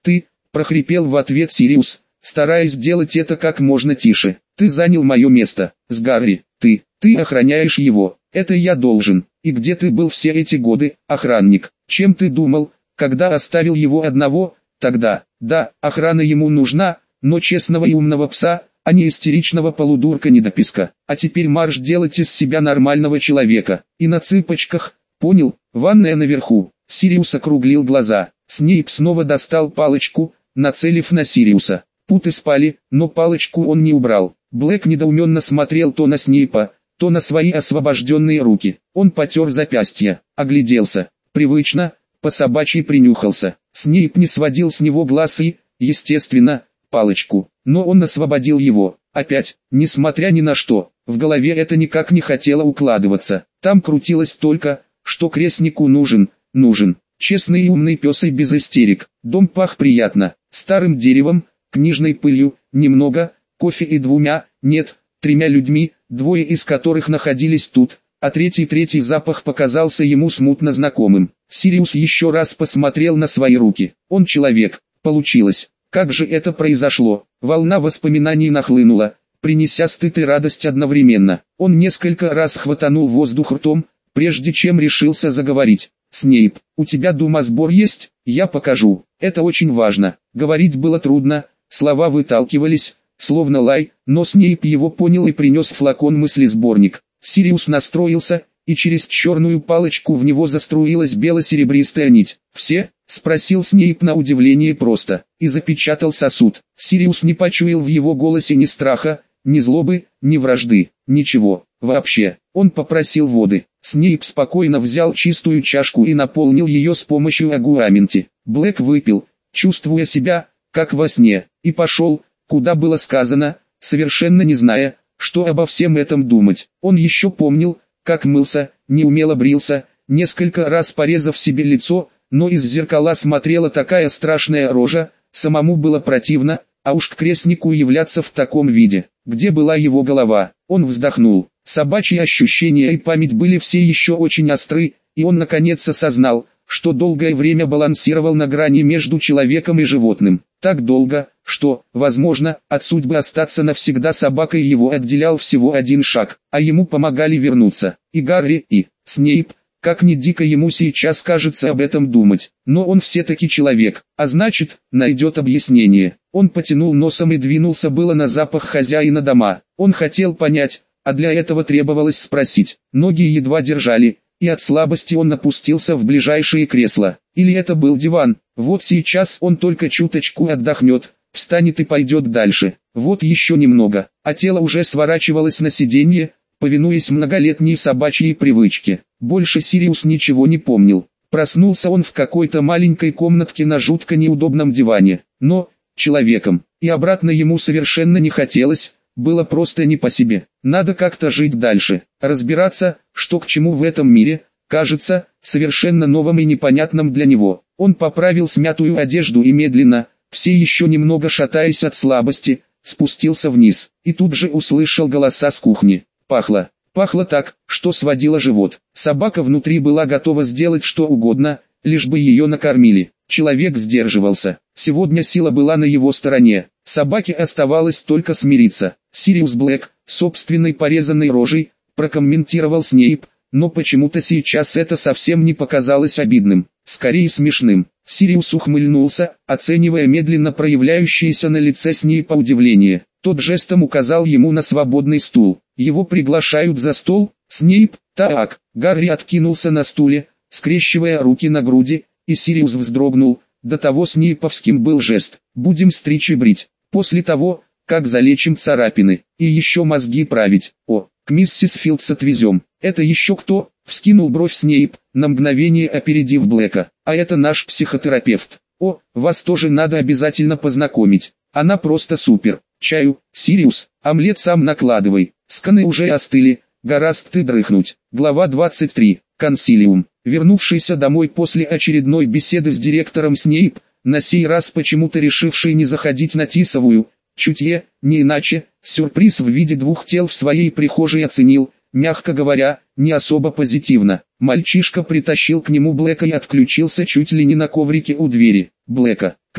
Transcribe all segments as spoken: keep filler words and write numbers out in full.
«Ты», — прохрипел в ответ Сириус, стараясь сделать это как можно тише. «Ты занял мое место, с Гарри, ты, ты охраняешь его, это я должен. И где ты был все эти годы, охранник? Чем ты думал, когда оставил его одного, тогда?» «Да, охрана ему нужна, но честного и умного пса, а не истеричного полудурка-недописка. А теперь марш делать из себя нормального человека, и на цыпочках, понял? Ванная наверху». Сириус округлил глаза. Снейп снова достал палочку, нацелив на Сириуса. Путы спали, но палочку он не убрал. Блэк недоуменно смотрел то на Снейпа, то на свои освобожденные руки. Он потер запястья, огляделся, привычно, по собачьи принюхался. Снейп не сводил с него глаз и, естественно, палочку. Но он освободил его. Опять, несмотря ни на что, в голове это никак не хотело укладываться. Там крутилось только, что крестнику нужен, нужен. Честный и умный пес и без истерик. Дом пах приятно, старым деревом, книжной пылью, немного, кофе и двумя, нет, тремя людьми, двое из которых находились тут, а третий третий запах показался ему смутно знакомым. Сириус еще раз посмотрел на свои руки. Он человек, получилось. Как же это произошло? Волна воспоминаний нахлынула, принеся стыд и радость одновременно. Он несколько раз хватанул воздух ртом, прежде чем решился заговорить. «Снейп, у тебя думосбор есть? Я покажу. Это очень важно». Говорить было трудно, слова выталкивались, словно лай, но Снейп его понял и принес флакон мыслесборник. Сириус настроился, и через черную палочку в него заструилась бело-серебристая нить. «Все?» — спросил Снейп на удивление просто, и запечатал сосуд. Сириус не почуял в его голосе ни страха, ни злобы, ни вражды, ничего, вообще. Он попросил воды. Снейп спокойно взял чистую чашку и наполнил ее с помощью агуаменти. Блэк выпил, чувствуя себя, как во сне, и пошел, куда было сказано, совершенно не зная, что обо всем этом думать. Он еще помнил, как мылся, неумело брился, несколько раз порезав себе лицо, но из зеркала смотрела такая страшная рожа, самому было противно, а уж к крестнику являться в таком виде. Где была его голова? Он вздохнул. Собачьи ощущения и память были все еще очень остры, и он наконец осознал, что долгое время балансировал на грани между человеком и животным. Так долго, что, возможно, от судьбы остаться навсегда собакой его отделял всего один шаг, а ему помогали вернуться и Гарри, и Снейп. Как ни дико ему сейчас кажется об этом думать, но он все-таки человек, а значит, найдет объяснение. Он потянул носом и двинулся было на запах хозяина дома. Он хотел понять, а для этого требовалось спросить. Ноги едва держали, и от слабости он опустился в ближайшее кресло. Или это был диван? Вот сейчас он только чуточку отдохнет, встанет и пойдет дальше. Вот еще немного, а тело уже сворачивалось на сиденье, повинуясь многолетней собачьей привычке. Больше Сириус ничего не помнил. Проснулся он в какой-то маленькой комнатке на жутко неудобном диване, но, человеком, и обратно ему совершенно не хотелось, было просто не по себе. Надо как-то жить дальше, разбираться, что к чему в этом мире, кажется, совершенно новым и непонятным для него. Он поправил смятую одежду и медленно, все еще немного шатаясь от слабости, спустился вниз, и тут же услышал голоса с кухни. Пахло. Пахло так, что сводило живот. Собака внутри была готова сделать что угодно, лишь бы ее накормили. Человек сдерживался. Сегодня сила была на его стороне. Собаке оставалось только смириться. Сириус Блэк, собственной порезанной рожей, прокомментировал Снейп, но почему-то сейчас это совсем не показалось обидным, скорее смешным. Сириус ухмыльнулся, оценивая медленно проявляющееся на лице Снейпа удивление. Тот жестом указал ему на свободный стул. Его приглашают за стол. Снейп, так. Гарри откинулся на стуле, скрещивая руки на груди, и Сириус вздрогнул. До того снейповским был жест. Будем стричь и брить. После того, как залечим царапины, и еще мозги править. О, к миссис Филдс отвезем. Это еще кто? Вскинул бровь Снейп, на мгновение опередив Блэка. А это наш психотерапевт. О, вас тоже надо обязательно познакомить. Она просто супер. Чаю, Сириус, омлет сам накладывай. Сканы уже остыли, гораст ты дрыхнуть. Глава двадцать три. Консилиум. Вернувшийся домой после очередной беседы с директором Снейп, на сей раз почему-то решивший не заходить на Тисовую, чутье, не иначе, сюрприз в виде двух тел в своей прихожей оценил, мягко говоря, не особо позитивно. Мальчишка притащил к нему Блэка и отключился чуть ли не на коврике у двери. Блэка, к нему,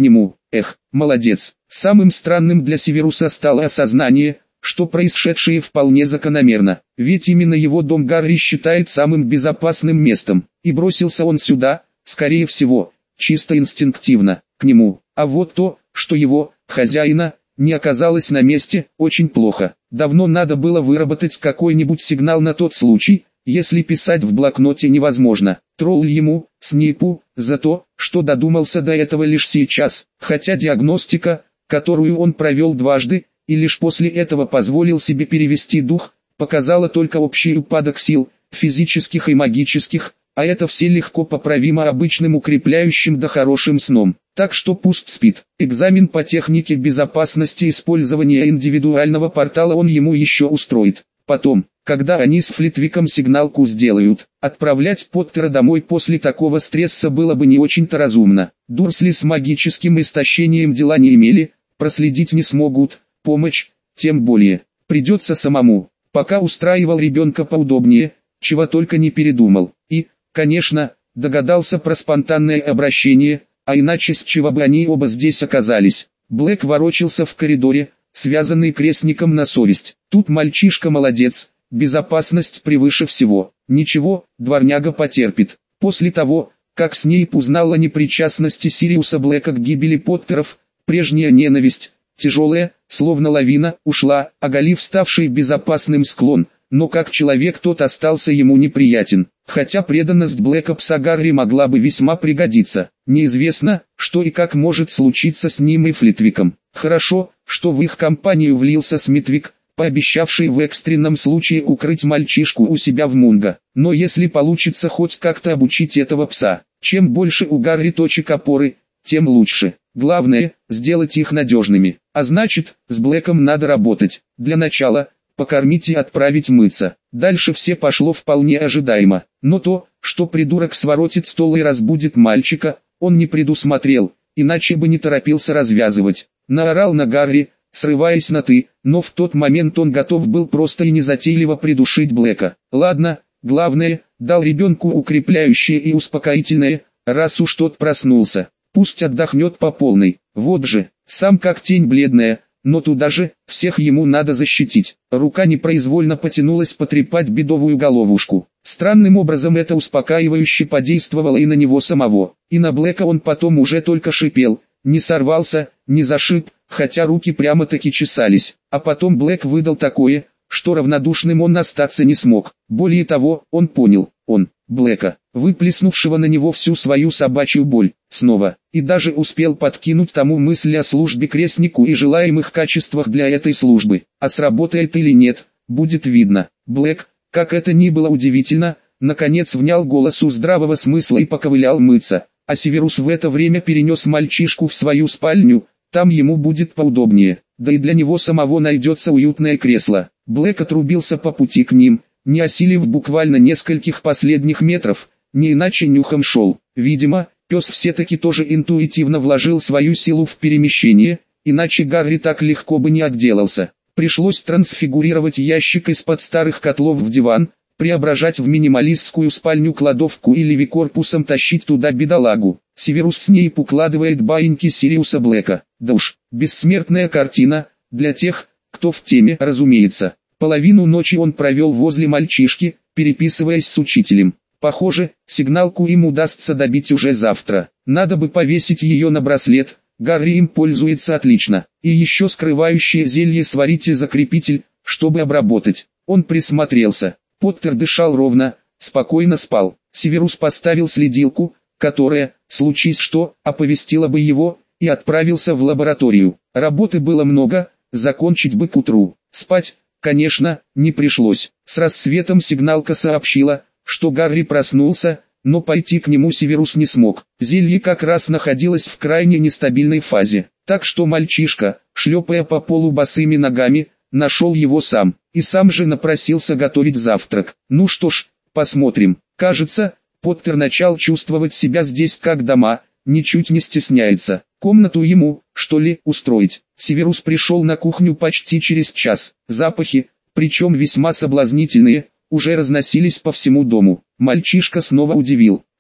Эх, молодец. Самым странным для Северуса стало осознание, что происшедшее вполне закономерно, ведь именно его дом Гарри считает самым безопасным местом, и бросился он сюда, скорее всего, чисто инстинктивно, к нему. А вот то, что его, хозяина, не оказалось на месте, очень плохо. Давно надо было выработать какой-нибудь сигнал на тот случай, если писать в блокноте невозможно. Тролль ему, Снейпу, за то, что додумался до этого лишь сейчас, хотя диагностика, которую он провел дважды, и лишь после этого позволил себе перевести дух, показала только общий упадок сил, физических и магических, а это все легко поправимо обычным укрепляющим да хорошим сном. Так что пусть спит. Экзамен по технике безопасности использования индивидуального портала он ему еще устроит. Потом, когда они с Флитвиком сигналку сделают, отправлять Поттера домой после такого стресса было бы не очень-то разумно. Дурсли с магическим истощением дела не имели, проследить не смогут, помощь, тем более, придется самому. Пока устраивал ребенка поудобнее, чего только не передумал. И, конечно, догадался про спонтанное обращение, а иначе с чего бы они оба здесь оказались. Блэк ворочался в коридоре, связанный крестником на совесть. Тут мальчишка молодец, безопасность превыше всего. Ничего, дворняга потерпит. После того, как Снейп узнал о непричастности Сириуса Блэка к гибели Поттеров, прежняя ненависть, тяжелая, словно лавина, ушла, оголив ставший безопасным склон, но как человек тот остался ему неприятен. Хотя преданность Блэка пса Гарри могла бы весьма пригодиться. Неизвестно, что и как может случиться с ним и Флитвиком. Хорошо, что в их компанию влился Смитвик, пообещавший в экстренном случае укрыть мальчишку у себя в Мунго. Но если получится хоть как-то обучить этого пса, чем больше у Гарри точек опоры, тем лучше. Главное, сделать их надежными. А значит, с Блэком надо работать. Для начала, покормить и отправить мыться. Дальше все пошло вполне ожидаемо. Но то, что придурок своротит стол и разбудит мальчика, он не предусмотрел, иначе бы не торопился развязывать. Наорал на Гарри, срываясь на «ты», но в тот момент он готов был просто и незатейливо придушить Блэка. Ладно, главное, дал ребенку укрепляющее и успокоительное, раз уж тот проснулся. Пусть отдохнет по полной. Вот же, сам как тень бледная, но туда же, всех ему надо защитить. Рука непроизвольно потянулась потрепать бедовую головушку. Странным образом это успокаивающе подействовало и на него самого. И на Блэка он потом уже только шипел, не сорвался, не зашиб, хотя руки прямо-таки чесались. А потом Блэк выдал такое, что равнодушным он остаться не смог. Более того, он понял, он, Блэка, выплеснувшего на него всю свою собачью боль, снова, и даже успел подкинуть тому мысль о службе крестнику и желаемых качествах для этой службы. А сработает или нет, будет видно. Блэк, как это ни было удивительно, наконец внял голосу здравого смысла и поковылял мыться, а Северус в это время перенес мальчишку в свою спальню, там ему будет поудобнее, да и для него самого найдется уютное кресло. Блэк отрубился по пути к ним, не осилив буквально нескольких последних метров, не иначе нюхом шел. Видимо, пес все-таки тоже интуитивно вложил свою силу в перемещение, иначе Гарри так легко бы не отделался. Пришлось трансфигурировать ящик из-под старых котлов в диван, преображать в минималистскую спальню-кладовку или векорпусом тащить туда бедолагу. Северус Снейп укладывает баиньки Сириуса Блэка. Да уж, бессмертная картина, для тех, кто в теме, разумеется. Половину ночи он провел возле мальчишки, переписываясь с учителем. Похоже, сигналку им удастся добить уже завтра. Надо бы повесить ее на браслет, Гарри им пользуется отлично. И еще скрывающее зелье сварить и закрепитель, чтобы обработать. Он присмотрелся. Поттер дышал ровно, спокойно спал. Северус поставил следилку, которая, случись что, оповестила бы его, и отправился в лабораторию. Работы было много, закончить бы к утру. Спать, конечно, не пришлось. С рассветом сигналка сообщила, что Гарри проснулся, но пойти к нему Северус не смог. Зелье как раз находилось в крайне нестабильной фазе, так что мальчишка, шлепая по полу босыми ногами, нашел его сам, и сам же напросился готовить завтрак. Ну что ж, посмотрим. Кажется, Поттер начал чувствовать себя здесь как дома, ничуть не стесняется. Комнату ему, что ли, устроить. Северус пришел на кухню почти через час. Запахи, причем весьма соблазнительные, уже разносились по всему дому. Мальчишка снова удивил.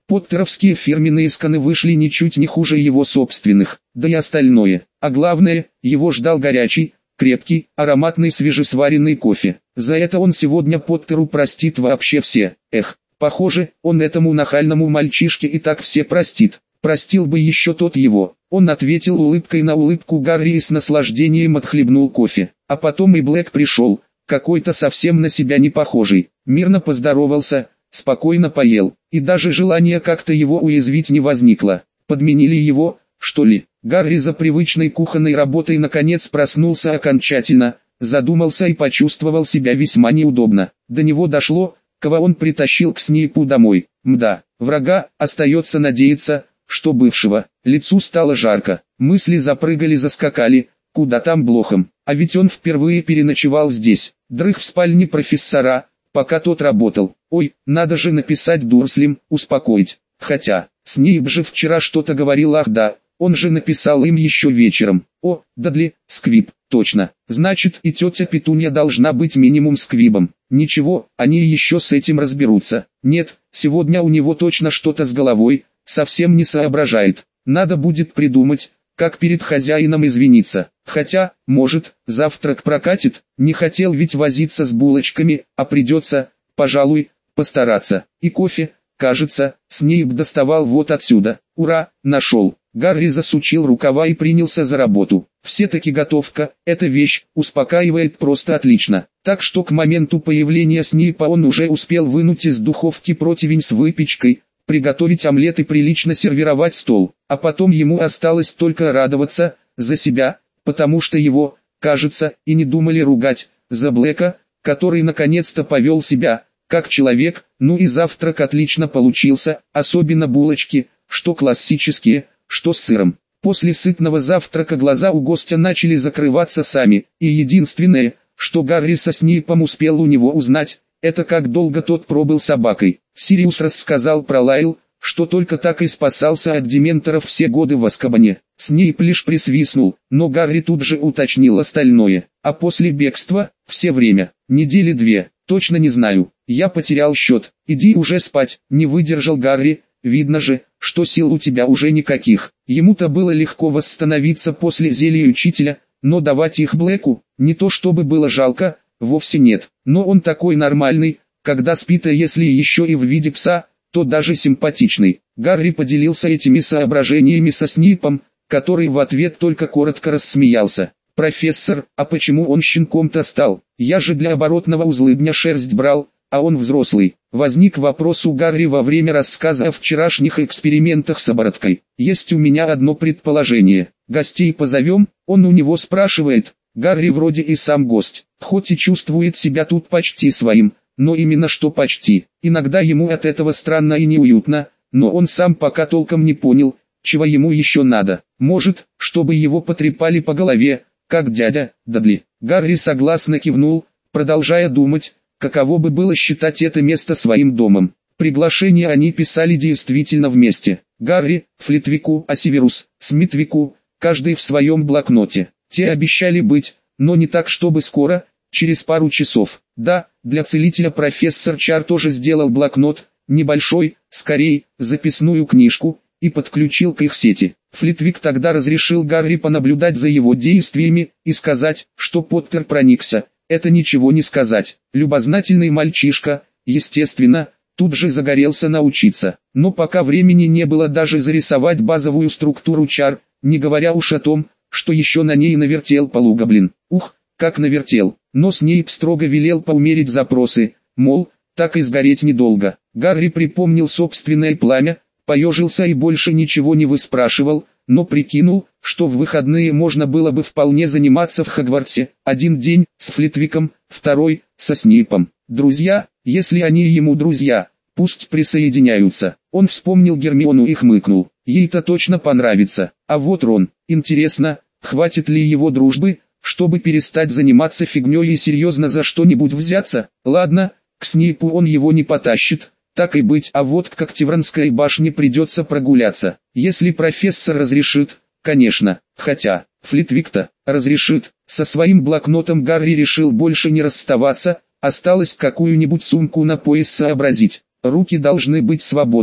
Поттеровские фирменные сканы вышли ничуть не хуже его собственных, да и остальное. А главное, его ждал горячий, крепкий, ароматный свежесваренный кофе. За это он сегодня Поттеру простит вообще все. Эх, похоже, он этому нахальному мальчишке и так все простит. Простил бы еще тот его. Он ответил улыбкой на улыбку Гарри и с наслаждением отхлебнул кофе. А потом и Блэк пришел, какой-то совсем на себя не похожий. Мирно поздоровался, спокойно поел, и даже желание как-то его уязвить не возникло. Подменили его, что ли? Гарри за привычной кухонной работой наконец проснулся окончательно, задумался и почувствовал себя весьма неудобно. До него дошло, кого он притащил к Снейпу домой. Мда, врага, остается надеяться, что бывшего. Лицу стало жарко, мысли запрыгали-заскакали, куда там Блохом. А ведь он впервые переночевал здесь, дрых в спальне профессора, пока тот работал. Ой, надо же написать Дурслим, успокоить. Хотя, Снейп же вчера что-то говорил, ах да, он же написал им еще вечером. О, Дадли, Сквиб, точно. Значит, и тетя Петунья должна быть минимум Сквибом. Ничего, они еще с этим разберутся. Нет, сегодня у него точно что-то с головой, совсем не соображает. Надо будет придумать, как перед хозяином извиниться. Хотя, может, завтрак прокатит, не хотел ведь возиться с булочками, а придется, пожалуй, постараться. И кофе, кажется, Снейп доставал вот отсюда. Ура, нашел. Гарри засучил рукава и принялся за работу. Все-таки готовка, эта вещь, успокаивает просто отлично. Так что к моменту появления Снейпа он уже успел вынуть из духовки противень с выпечкой, приготовить омлет и прилично сервировать стол. А потом ему осталось только радоваться за себя, потому что его, кажется, и не думали ругать, за Блэка, который наконец-то повел себя, как человек. Ну и завтрак отлично получился, особенно булочки, что классические, что с сыром. После сытного завтрака глаза у гостя начали закрываться сами, и единственное, что Гарри со Снейпом успел у него узнать, это как долго тот пробыл собакой. Сириус рассказал про Лайл, что только так и спасался от дементоров все годы в Азкабане. Снейп лишь присвистнул, но Гарри тут же уточнил остальное. А после бегства, все время, недели две, точно не знаю, я потерял счет. Иди уже спать, не выдержал Гарри, видно же, что сил у тебя уже никаких. Ему-то было легко восстановиться после зелья учителя, но давать их Блэку, не то чтобы было жалко, вовсе нет. Но он такой нормальный, когда спит, а если еще и в виде пса, то даже симпатичный. Гарри поделился этими соображениями со Снейпом, который в ответ только коротко рассмеялся. «Профессор, а почему он щенком-то стал? Я же для оборотного узлыдня шерсть брал, а он взрослый». Возник вопрос у Гарри во время рассказа о вчерашних экспериментах с обороткой. «Есть у меня одно предположение. Гостей позовем?» Он у него спрашивает. Гарри вроде и сам гость, хоть и чувствует себя тут почти своим, но именно что почти. Иногда ему от этого странно и неуютно, но он сам пока толком не понял, чего ему еще надо. Может, чтобы его потрепали по голове, как дядя Дадли. Гарри согласно кивнул, продолжая думать, каково бы было считать это место своим домом. Приглашение они писали действительно вместе. Гарри, Флитвику, а Северус, Смитвику, каждый в своем блокноте. Те обещали быть, но не так чтобы скоро, через пару часов. Да, для целителя профессор Чар тоже сделал блокнот, небольшой, скорее, записную книжку, и подключил к их сети. Флитвик тогда разрешил Гарри понаблюдать за его действиями и сказать, что Поттер проникся. Это ничего не сказать. Любознательный мальчишка, естественно, тут же загорелся научиться. Но пока времени не было даже зарисовать базовую структуру чар, не говоря уж о том, что еще на ней навертел полугоблин. Ух, как навертел. Но Снейп строго велел поумерить запросы, мол, так и сгореть недолго. Гарри припомнил собственное пламя, поежился и больше ничего не выспрашивал, но прикинул, что в выходные можно было бы вполне заниматься в Хогвартсе. Один день с Флитвиком, второй со Снейпом. Друзья, если они ему друзья, пусть присоединяются. Он вспомнил Гермиону и хмыкнул. Ей-то точно понравится. А вот Рон, интересно, хватит ли его дружбы, чтобы перестать заниматься фигней и серьезно за что-нибудь взяться? Ладно, к Снейпу он его не потащит. Так и быть, а вот к Когтевранской башне придется прогуляться. Если профессор разрешит, конечно. Хотя, Флитвик-то разрешит. Со своим блокнотом Гарри решил больше не расставаться, осталось какую-нибудь сумку на пояс сообразить. Руки должны быть свободны,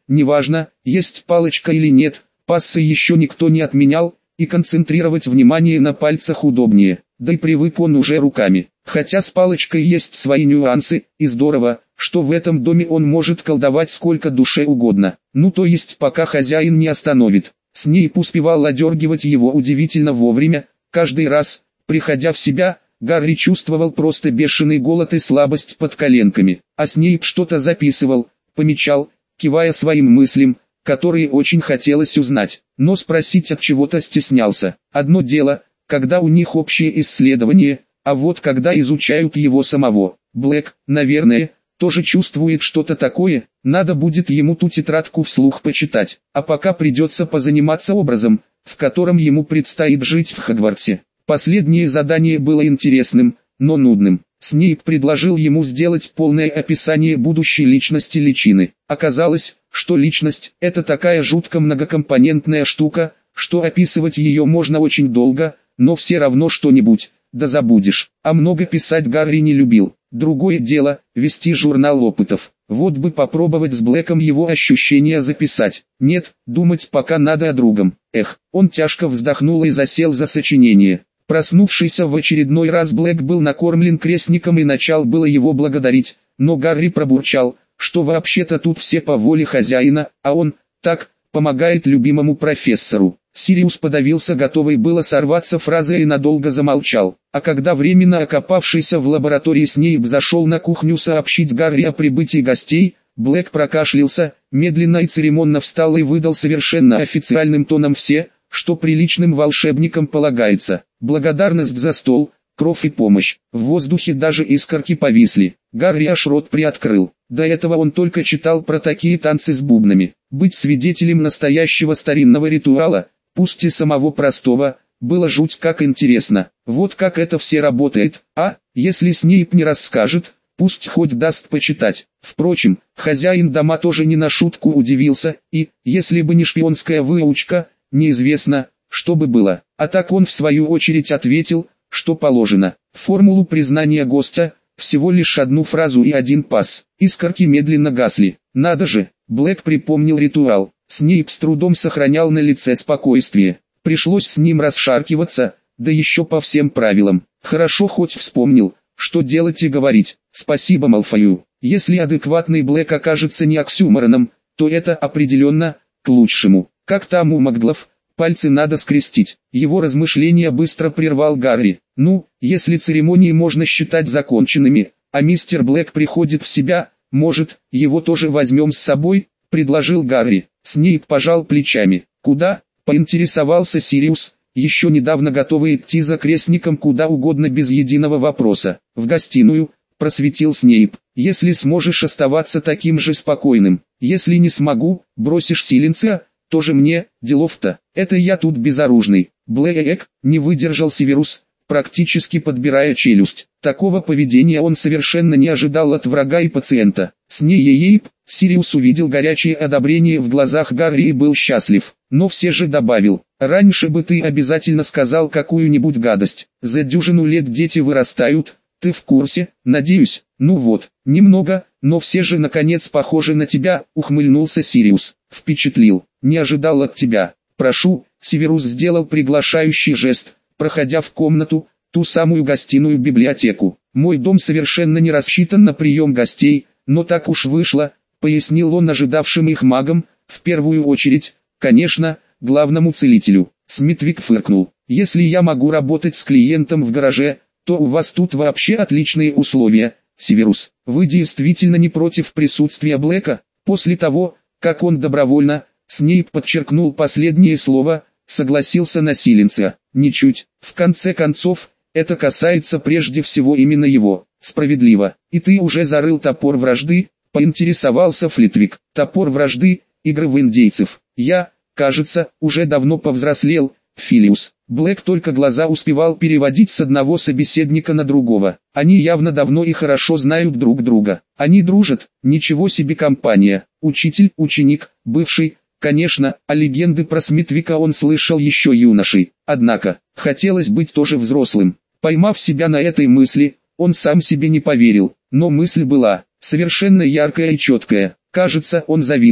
неважно, есть палочка или нет, пассы еще никто не отменял, и концентрировать внимание на пальцах удобнее, да и привык он уже руками. Хотя с палочкой есть свои нюансы, и здорово, что в этом доме он может колдовать сколько душе угодно, ну то есть пока хозяин не остановит. Снейп успевал одергивать его удивительно вовремя, каждый раз, приходя в себя, Гарри чувствовал просто бешеный голод и слабость под коленками, а Снейп что-то записывал, помечал, кивая своим мыслям, которые очень хотелось узнать, но спросить от чего-то стеснялся. Одно дело, когда у них общее исследование, а вот когда изучают его самого. Блэк, наверное, тоже чувствует что-то такое, надо будет ему ту тетрадку вслух почитать, а пока придется позаниматься образом, в котором ему предстоит жить в Хогвартсе. Последнее задание было интересным, но нудным. Снейп предложил ему сделать полное описание будущей личности личины. Оказалось, что личность – это такая жутко многокомпонентная штука, что описывать ее можно очень долго, но все равно что-нибудь, да забудешь. А много писать Гарри не любил. Другое дело – вести журнал опытов. Вот бы попробовать с Блэком его ощущения записать. Нет, думать пока надо о другом. Эх, он тяжко вздохнул и засел за сочинение. Проснувшийся в очередной раз Блэк был накормлен крестником и начал было его благодарить, но Гарри пробурчал, что вообще-то тут все по воле хозяина, а он, так, помогает любимому профессору. Сириус подавился, готовый было сорваться фразой и надолго замолчал, а когда временно окопавшийся в лаборатории Снейп зашел на кухню сообщить Гарри о прибытии гостей, Блэк прокашлялся, медленно и церемонно встал и выдал совершенно официальным тоном все, что приличным волшебникам полагается. Благодарность за стол, кров и помощь. В воздухе даже искорки повисли. Гарри аж рот приоткрыл. До этого он только читал про такие танцы с бубнами. Быть свидетелем настоящего старинного ритуала, пусть и самого простого, было жуть как интересно. Вот как это все работает, а, если Снейп не расскажет, пусть хоть даст почитать. Впрочем, хозяин дома тоже не на шутку удивился, и, если бы не шпионская выучка, неизвестно, что бы было. А так он в свою очередь ответил, что положено. Формулу признания гостя, всего лишь одну фразу и один пас. Искорки медленно гасли. Надо же, Блэк припомнил ритуал. Снейп с трудом сохранял на лице спокойствие. Пришлось с ним расшаркиваться, да еще по всем правилам. Хорошо хоть вспомнил, что делать и говорить. Спасибо Малфою. Если адекватный Блэк окажется не оксюмороном, то это определенно к лучшему. Как там у Маглов, пальцы надо скрестить. Его размышления быстро прервал Гарри. Ну, если церемонии можно считать законченными, а мистер Блэк приходит в себя, может, его тоже возьмем с собой, предложил Гарри. Снейп пожал плечами. Куда? Поинтересовался Сириус, еще недавно готовый идти за крестником куда угодно без единого вопроса. В гостиную, просветил Снейп. Если сможешь оставаться таким же спокойным. Если не смогу, бросишь Силенция, тоже мне, делов-то. Это я тут безоружный. Блэк, не выдержал Северус, практически подбирая челюсть. Такого поведения он совершенно не ожидал от врага и пациента. Снейп, Сириус увидел горячее одобрение в глазах Гарри и был счастлив. Но все же добавил, раньше бы ты обязательно сказал какую-нибудь гадость. За дюжину лет дети вырастают, ты в курсе, надеюсь. Ну вот, немного, но все же наконец похожи на тебя, ухмыльнулся Сириус. Впечатлил, не ожидал от тебя. Прошу, Северус сделал приглашающий жест, проходя в комнату, ту самую гостиную библиотеку. Мой дом совершенно не рассчитан на прием гостей, но так уж вышло, пояснил он ожидавшим их магам, в первую очередь, конечно, главному целителю. Смитвик фыркнул. Если я могу работать с клиентом в гараже, то у вас тут вообще отличные условия, Северус. Вы действительно не против присутствия Блэка? После того, как он добровольно, Снейп подчеркнул последнее слово, согласился на Силенция. Ничуть. В конце концов, это касается прежде всего именно его. Справедливо. И ты уже зарыл топор вражды? Поинтересовался Флитвик. Топор вражды, игры в индейцев. Я, кажется, уже давно повзрослел, Филиус. Блэк только глаза успевал переводить с одного собеседника на другого. Они явно давно и хорошо знают друг друга. Они дружат, ничего себе компания. Учитель, ученик, бывший, конечно, а легенды про Смитвика он слышал еще юношей. Однако, хотелось быть тоже взрослым. Поймав себя на этой мысли, он сам себе не поверил. Но мысль была, совершенно яркая и четкая. Кажется, он завидовал.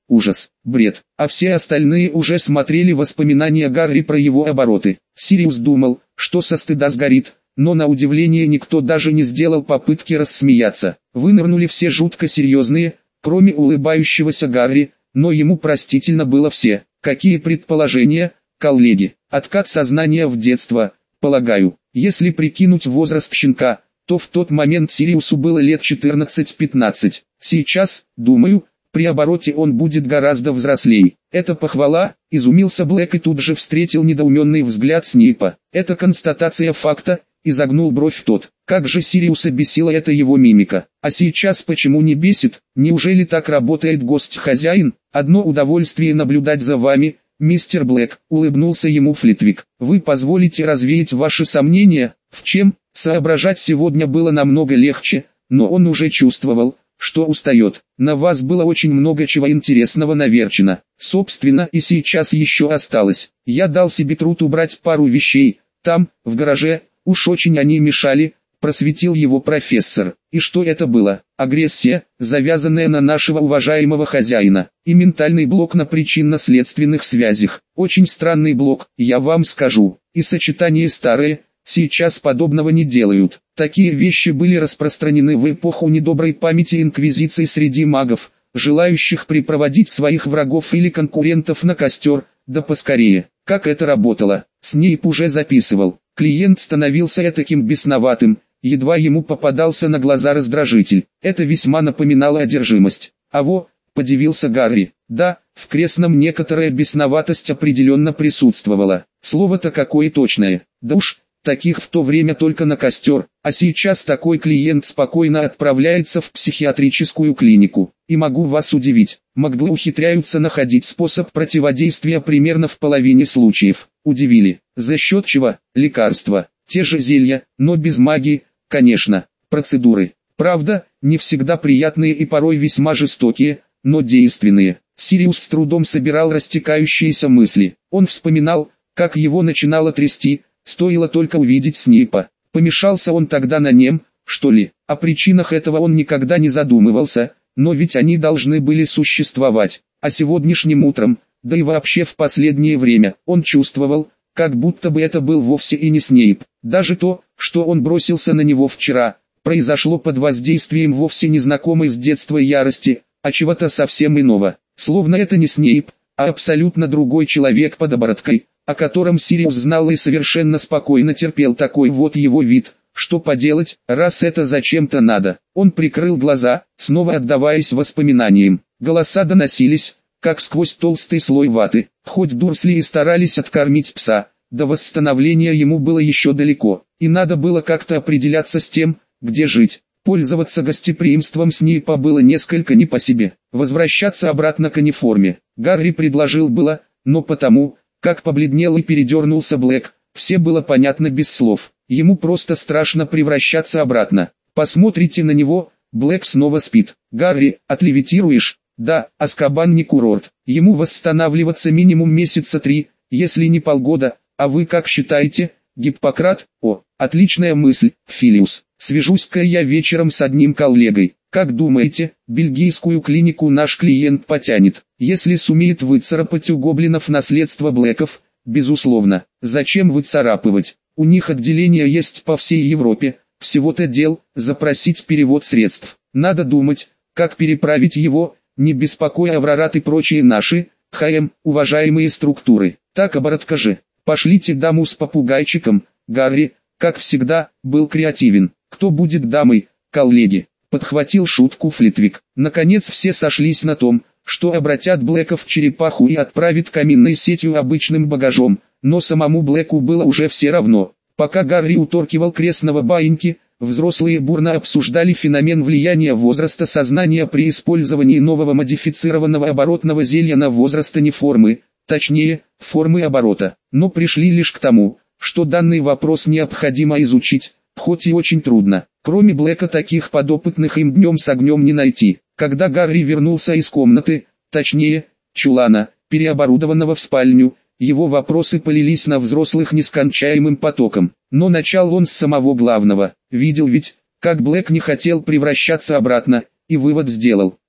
ужас, бред, а все остальные уже смотрели воспоминания Гарри про его обороты. Сириус думал, что со стыда сгорит, но на удивление никто даже не сделал попытки рассмеяться. Вынырнули все жутко серьезные, кроме улыбающегося Гарри, но ему простительно было все. Какие предположения, коллеги? Откат сознания в детство, полагаю. Если прикинуть возраст щенка, то в тот момент Сириусу было лет четырнадцать-пятнадцать. Сейчас, думаю, при обороте он будет гораздо взрослей. Это похвала, изумился Блэк и тут же встретил недоуменный взгляд Снейпа. Это констатация факта, изогнул бровь тот. Как же Сириуса бесила эта его мимика. А сейчас почему не бесит? Неужели так работает гость-хозяин? Одно удовольствие наблюдать за вами, мистер Блэк, улыбнулся ему Флитвик. Вы позволите развеять ваши сомнения? В чем? Соображать сегодня было намного легче, но он уже чувствовал, что устает. На вас было очень много чего интересного наверчено. Собственно, и сейчас еще осталось. Я дал себе труд убрать пару вещей. Там, в гараже, уж очень они мешали, просветил его профессор. И что это было? Агрессия, завязанная на нашего уважаемого хозяина. И ментальный блок на причинно-следственных связях. Очень странный блок, я вам скажу. И сочетание старое. Сейчас подобного не делают. Такие вещи были распространены в эпоху недоброй памяти инквизиции среди магов, желающих припроводить своих врагов или конкурентов на костер, да поскорее. Как это работало? Снейп уже записывал. Клиент становился этаким бесноватым, едва ему попадался на глаза раздражитель. Это весьма напоминало одержимость. А во, подивился Гарри. Да, в крестном некоторая бесноватость определенно присутствовала. Слово-то какое точное. Да уж, таких в то время только на костер, а сейчас такой клиент спокойно отправляется в психиатрическую клинику. И могу вас удивить, маглы ухитряются находить способ противодействия примерно в половине случаев. Удивили. За счет чего? Лекарства. Те же зелья, но без магии, конечно. Процедуры. Правда, не всегда приятные и порой весьма жестокие, но действенные. Сириус с трудом собирал растекающиеся мысли. Он вспоминал, как его начинало трясти, стоило только увидеть Снейпа. Помешался он тогда на нем, что ли? О причинах этого он никогда не задумывался, но ведь они должны были существовать. А сегодняшним утром, да и вообще в последнее время, он чувствовал, как будто бы это был вовсе и не Снейп. Даже то, что он бросился на него вчера, произошло под воздействием вовсе незнакомой с детства ярости, а чего-то совсем иного. Словно это не Снейп, а абсолютно другой человек под обороткой, о котором Сириус знал и совершенно спокойно терпел такой вот его вид. Что поделать, раз это зачем-то надо. Он прикрыл глаза, снова отдаваясь воспоминаниям. Голоса доносились, как сквозь толстый слой ваты. Хоть Дурсли и старались откормить пса, до восстановления ему было еще далеко. И надо было как-то определяться с тем, где жить. Пользоваться гостеприимством Снейпа было несколько не по себе. Возвращаться обратно к униформе Гарри предложил было, но потому, как побледнел и передернулся Блэк, все было понятно без слов. Ему просто страшно превращаться обратно. Посмотрите на него, Блэк снова спит. Гарри, отлевитируешь? Да, Азкабан не курорт. Ему восстанавливаться минимум месяца три, если не полгода. А вы как считаете, Гиппократ? О, отличная мысль, Филиус. Свяжусь-ка я вечером с одним коллегой. Как думаете, бельгийскую клинику наш клиент потянет, если сумеет выцарапать у гоблинов наследство Блэков? Безусловно. Зачем выцарапывать? У них отделения есть по всей Европе. Всего-то дел, запросить перевод средств. Надо думать, как переправить его, не беспокоя Аврорат и прочие наши, ХМ, уважаемые структуры. Так, оборотка же. Пошлите даму с попугайчиком. Гарри, как всегда, был креативен. Кто будет дамой, коллеги? Подхватил шутку Флитвик. Наконец все сошлись на том, что обратят Блэка в черепаху и отправят каминной сетью обычным багажом, но самому Блэку было уже все равно. Пока Гарри уторкивал крестного баиньки, взрослые бурно обсуждали феномен влияния возраста сознания при использовании нового модифицированного оборотного зелья на возраст униформы, точнее, формы оборота, но пришли лишь к тому, что данный вопрос необходимо изучить, хоть и очень трудно. Кроме Блэка таких подопытных им днем с огнем не найти. Когда Гарри вернулся из комнаты, точнее, чулана, переоборудованного в спальню, его вопросы полились на взрослых нескончаемым потоком. Но начал он с самого главного. Видел ведь, как Блэк не хотел превращаться обратно, и вывод сделал.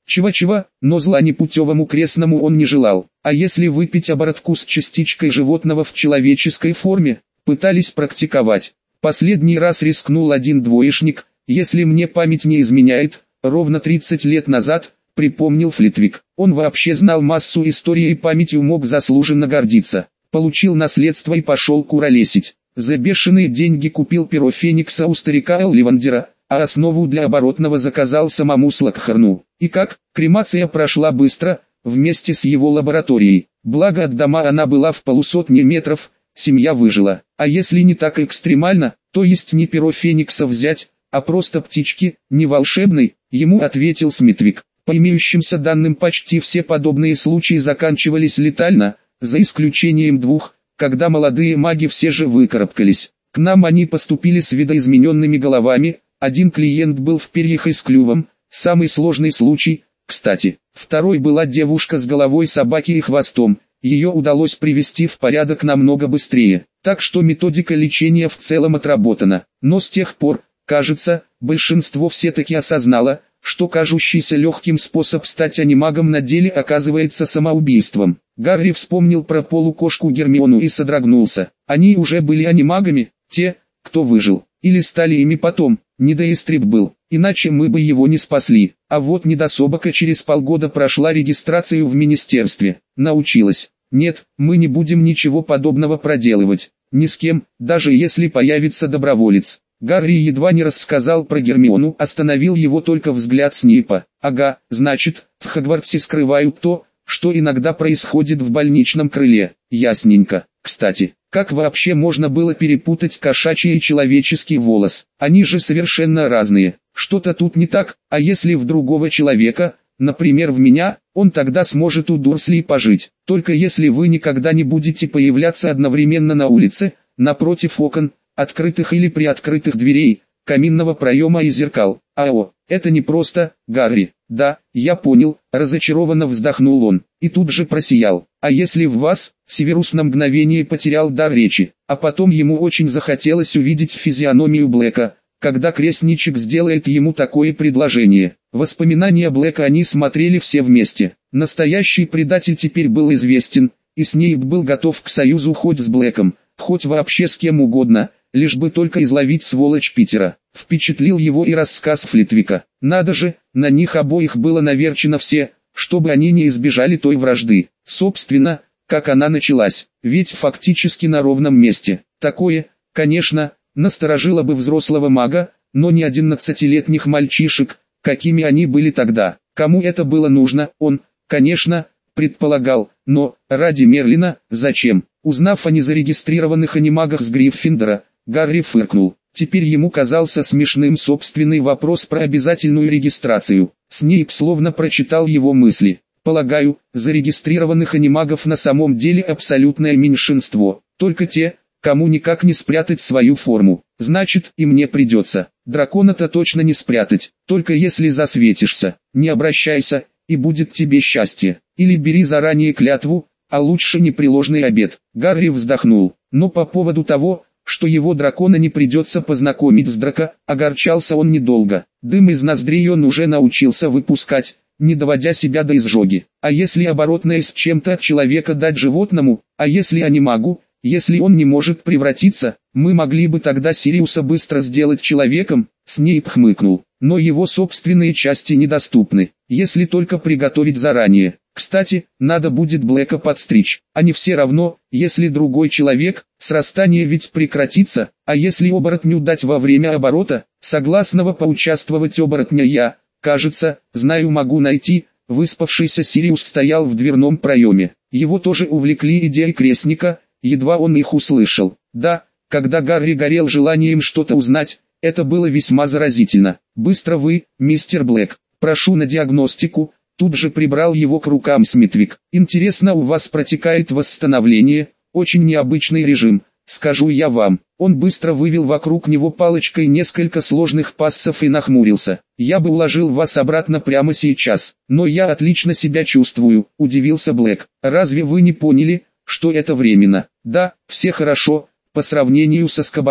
Чего-чего, но зла непутевому крестному он не желал. А если выпить оборотку с частичкой животного в человеческой форме, пытались практиковать. Последний раз рискнул один двоечник, если мне память не изменяет, ровно тридцать лет назад, припомнил Флитвик. Он вообще знал массу истории и памятью мог заслуженно гордиться. Получил наследство и пошел куролесить. За бешеные деньги купил перо Феникса у старика Элливандера, а основу для оборотного заказал самому Слокхарну. И как, кремация прошла быстро, вместе с его лабораторией. Благо от дома она была в полусотни метров, семья выжила. А если не так экстремально, то есть не перо Феникса взять, а просто птички, не волшебный, ему ответил Смитвик. По имеющимся данным почти все подобные случаи заканчивались летально, за исключением двух, когда молодые маги все же выкарабкались. К нам они поступили с видоизмененными головами, один клиент был в перьях и с клювом, самый сложный случай, кстати. Второй была девушка с головой собаки и хвостом, ее удалось привести в порядок намного быстрее, так что методика лечения в целом отработана. Но с тех пор, кажется, большинство все-таки осознало, что кажущийся легким способ стать анимагом на деле оказывается самоубийством. Гарри вспомнил про полукошку Гермиону и содрогнулся. Они уже были анимагами, те, кто выжил, или стали ими потом, недоистреб был, иначе мы бы его не спасли. А вот недособака через полгода прошла регистрацию в министерстве, научилась. Нет, мы не будем ничего подобного проделывать, ни с кем, даже если появится доброволец. Гарри едва не рассказал про Гермиону, остановил его только взгляд Снейпа. Ага, значит, в Хогвартсе скрывают то, что иногда происходит в больничном крыле. Ясненько. Кстати, как вообще можно было перепутать кошачий и человеческий волос? Они же совершенно разные. Что-то тут не так, а если в другого человека, например в меня, он тогда сможет у Дурслей пожить. Только если вы никогда не будете появляться одновременно на улице, напротив окон, открытых или приоткрытых дверей, каминного проема и зеркал. Ао, это не просто, Гарри. Да, я понял, разочарованно вздохнул он, и тут же просиял. А если в вас, Северус на мгновение потерял дар речи, а потом ему очень захотелось увидеть физиономию Блэка, когда крестничек сделает ему такое предложение. Воспоминания Блэка они смотрели все вместе. Настоящий предатель теперь был известен, и Снейп был готов к союзу хоть с Блэком, хоть вообще с кем угодно, лишь бы только изловить сволочь Питера. Впечатлил его и рассказ Флитвика. Надо же, на них обоих было наверчено все, чтобы они не избежали той вражды. Собственно, как она началась, ведь фактически на ровном месте. Такое, конечно, насторожило бы взрослого мага, но не одиннадцатилетних мальчишек, какими они были тогда. Кому это было нужно, он, конечно, предполагал, но, ради Мерлина, зачем? Узнав о незарегистрированных анимагах с Гриффиндора, Гарри фыркнул. Теперь ему казался смешным собственный вопрос про обязательную регистрацию. Снейп словно прочитал его мысли. Полагаю, зарегистрированных анимагов на самом деле абсолютное меньшинство. Только те, кому никак не спрятать свою форму. Значит, и мне придется. Дракона-то точно не спрятать, только если засветишься. Не обращайся, и будет тебе счастье. Или бери заранее клятву, а лучше непреложный обет. Гарри вздохнул. Но по поводу того, что его дракона не придется познакомить с Драко, огорчался он недолго. Дым из ноздрей он уже научился выпускать, не доводя себя до изжоги. А если оборотное с чем-то от человека дать животному, а если анимагу, если он не может превратиться, мы могли бы тогда Сириуса быстро сделать человеком, Снейп хмыкнул. Но его собственные части недоступны, если только приготовить заранее. Кстати, надо будет Блэка подстричь, а не все равно, если другой человек, срастание ведь прекратится, а если оборотню дать во время оборота, согласного поучаствовать оборотня я, кажется, знаю могу найти, выспавшийся Сириус стоял в дверном проеме, его тоже увлекли идеи крестника, едва он их услышал. Да, когда Гарри горел желанием что-то узнать, это было весьма заразительно. Быстро вы, мистер Блэк, прошу на диагностику. Тут же прибрал его к рукам Смитвик. Интересно, у вас протекает восстановление, очень необычный режим, скажу я вам. Он быстро вывел вокруг него палочкой несколько сложных пассов и нахмурился. Я бы уложил вас обратно прямо сейчас, но я отлично себя чувствую, удивился Блэк. Разве вы не поняли, что это временно? Да, все хорошо, по сравнению со Азкабаном.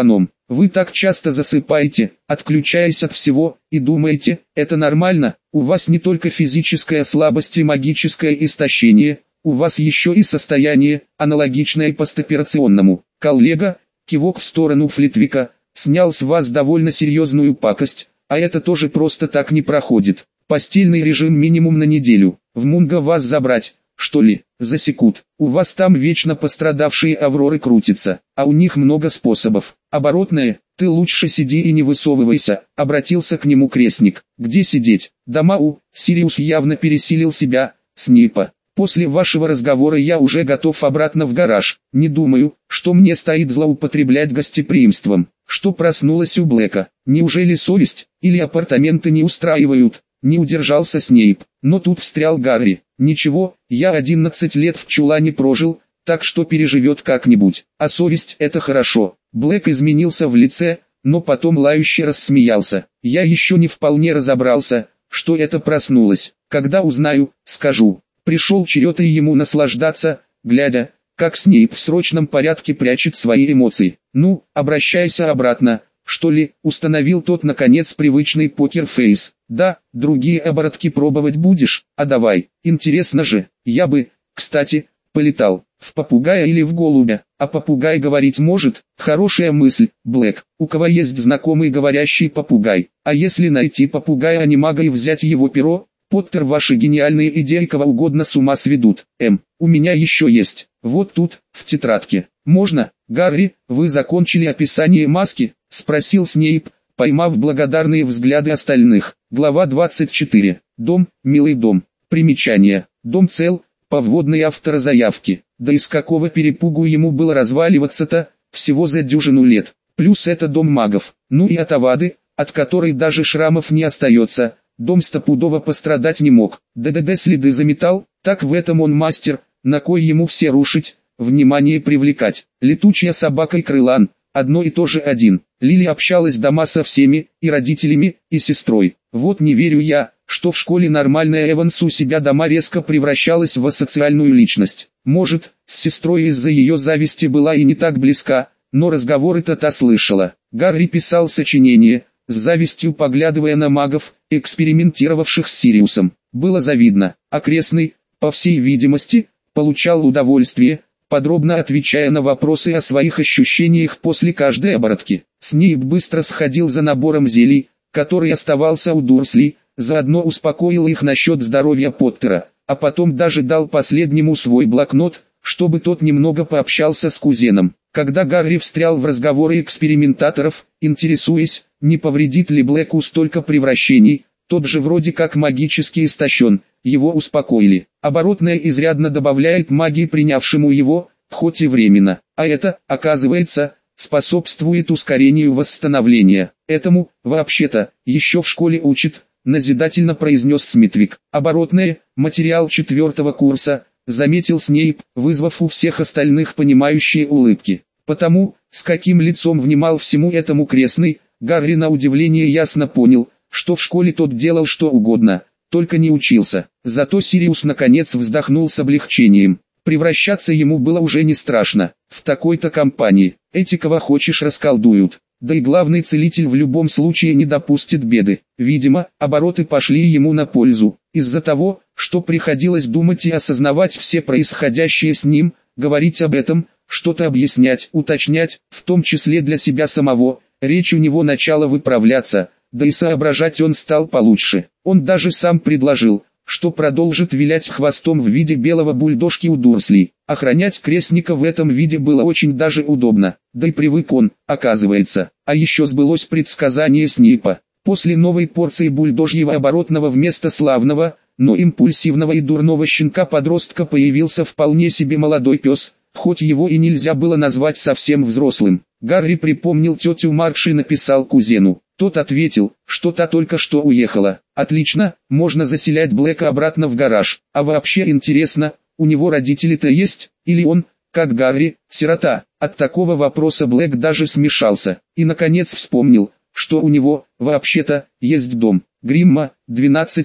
Вы так часто засыпаете, отключаясь от всего, и думаете, это нормально? У вас не только физическая слабость и магическое истощение, у вас еще и состояние, аналогичное постоперационному. Коллега, кивок в сторону Флитвика, снял с вас довольно серьезную пакость, а это тоже просто так не проходит. Постельный режим минимум на неделю. В Мунго вас забрать, что ли, засекут. У вас там вечно пострадавшие Авроры крутятся, а у них много способов. Оборотное, ты лучше сиди и не высовывайся, обратился к нему крестник. Где сидеть? Дома у, Сириус явно пересилил себя, Снейпа. После вашего разговора я уже готов обратно в гараж. Не думаю, что мне стоит злоупотреблять гостеприимством. Что проснулась у Блэка? Неужели совесть, или апартаменты не устраивают? Не удержался Снейп, но тут встрял Гарри. Ничего, я одиннадцать лет в чулане прожил, так что переживет как-нибудь. А совесть — это хорошо. Блэк изменился в лице, но потом лающе рассмеялся. Я еще не вполне разобрался, что это проснулось. Когда узнаю, скажу. Пришел черед и ему наслаждаться, глядя, как Снейп в срочном порядке прячет свои эмоции. Ну, обращайся обратно, что ли, установил тот наконец привычный покер-фейс. Да, другие оборотки пробовать будешь, а давай, интересно же, я бы, кстати, полетал, в попугая или в голубя, а попугай говорить может, хорошая мысль, Блэк, у кого есть знакомый говорящий попугай, а если найти попугая-анимага и взять его перо? Поттер, ваши гениальные идеи кого угодно с ума сведут. Эм, у меня еще есть. Вот тут, в тетрадке. Можно? Гарри, вы закончили описание маски? Спросил Снейп, поймав благодарные взгляды остальных. Глава двадцать четыре. Дом, милый дом. Примечание. Дом цел, по вводной автора заявки. Да из какого перепугу ему было разваливаться-то, всего за дюжину лет. Плюс это дом магов. Ну и от Авады, от которой даже шрамов не остается. Дом стопудово пострадать не мог. ДДД следы заметал, так в этом он мастер, на кой ему все рушить, внимание привлекать. Летучая собака и Крылан, одно и то же один. Лили общалась дома со всеми, и родителями, и сестрой. Вот не верю я, что в школе нормальная Эванс у себя дома резко превращалась в асоциальную личность. Может, с сестрой из-за ее зависти была и не так близка, но разговоры-то та слышала. Гарри писал сочинение, с завистью поглядывая на магов, экспериментировавших с Сириусом. Было завидно. Окрестный, по всей видимости, получал удовольствие, подробно отвечая на вопросы о своих ощущениях после каждой оборотки. Снейп быстро сходил за набором зелий, который оставался у Дурсли, заодно успокоил их насчет здоровья Поттера, а потом даже дал последнему свой блокнот, чтобы тот немного пообщался с кузеном. Когда Гарри встрял в разговоры экспериментаторов, интересуясь, не повредит ли Блэку столько превращений, тот же вроде как магически истощен, его успокоили. Оборотное изрядно добавляет магии принявшему его, хоть и временно, а это, оказывается, способствует ускорению восстановления. Этому, вообще-то, еще в школе учат, назидательно произнес Смитвик. Оборотное, материал четвертого курса, заметил Снейп, вызвав у всех остальных понимающие улыбки. Потому, с каким лицом внимал всему этому крестный, Гарри на удивление ясно понял, что в школе тот делал что угодно, только не учился. Зато Сириус наконец вздохнул с облегчением. Превращаться ему было уже не страшно. В такой-то компании, эти кого хочешь расколдуют. Да и главный целитель в любом случае не допустит беды. Видимо, обороты пошли ему на пользу. Из-за того, что приходилось думать и осознавать все происходящее с ним, говорить об этом, что-то объяснять, уточнять, в том числе для себя самого, речь у него начала выправляться, да и соображать он стал получше. Он даже сам предложил, что продолжит вилять хвостом в виде белого бульдожки у Дурсли. Охранять крестника в этом виде было очень даже удобно, да и привык он, оказывается. А еще сбылось предсказание Снейпа. После новой порции бульдожьего оборотного вместо славного, но импульсивного и дурного щенка-подростка появился вполне себе молодой пес, хоть его и нельзя было назвать совсем взрослым. Гарри припомнил тетю Марш и написал кузену. Тот ответил, что та только что уехала. Отлично, можно заселять Блэка обратно в гараж. А вообще интересно, у него родители-то есть, или он, как Гарри, сирота? От такого вопроса Блэк даже смешался. И наконец вспомнил, что у него, вообще-то, есть дом. Гримма, двенадцать,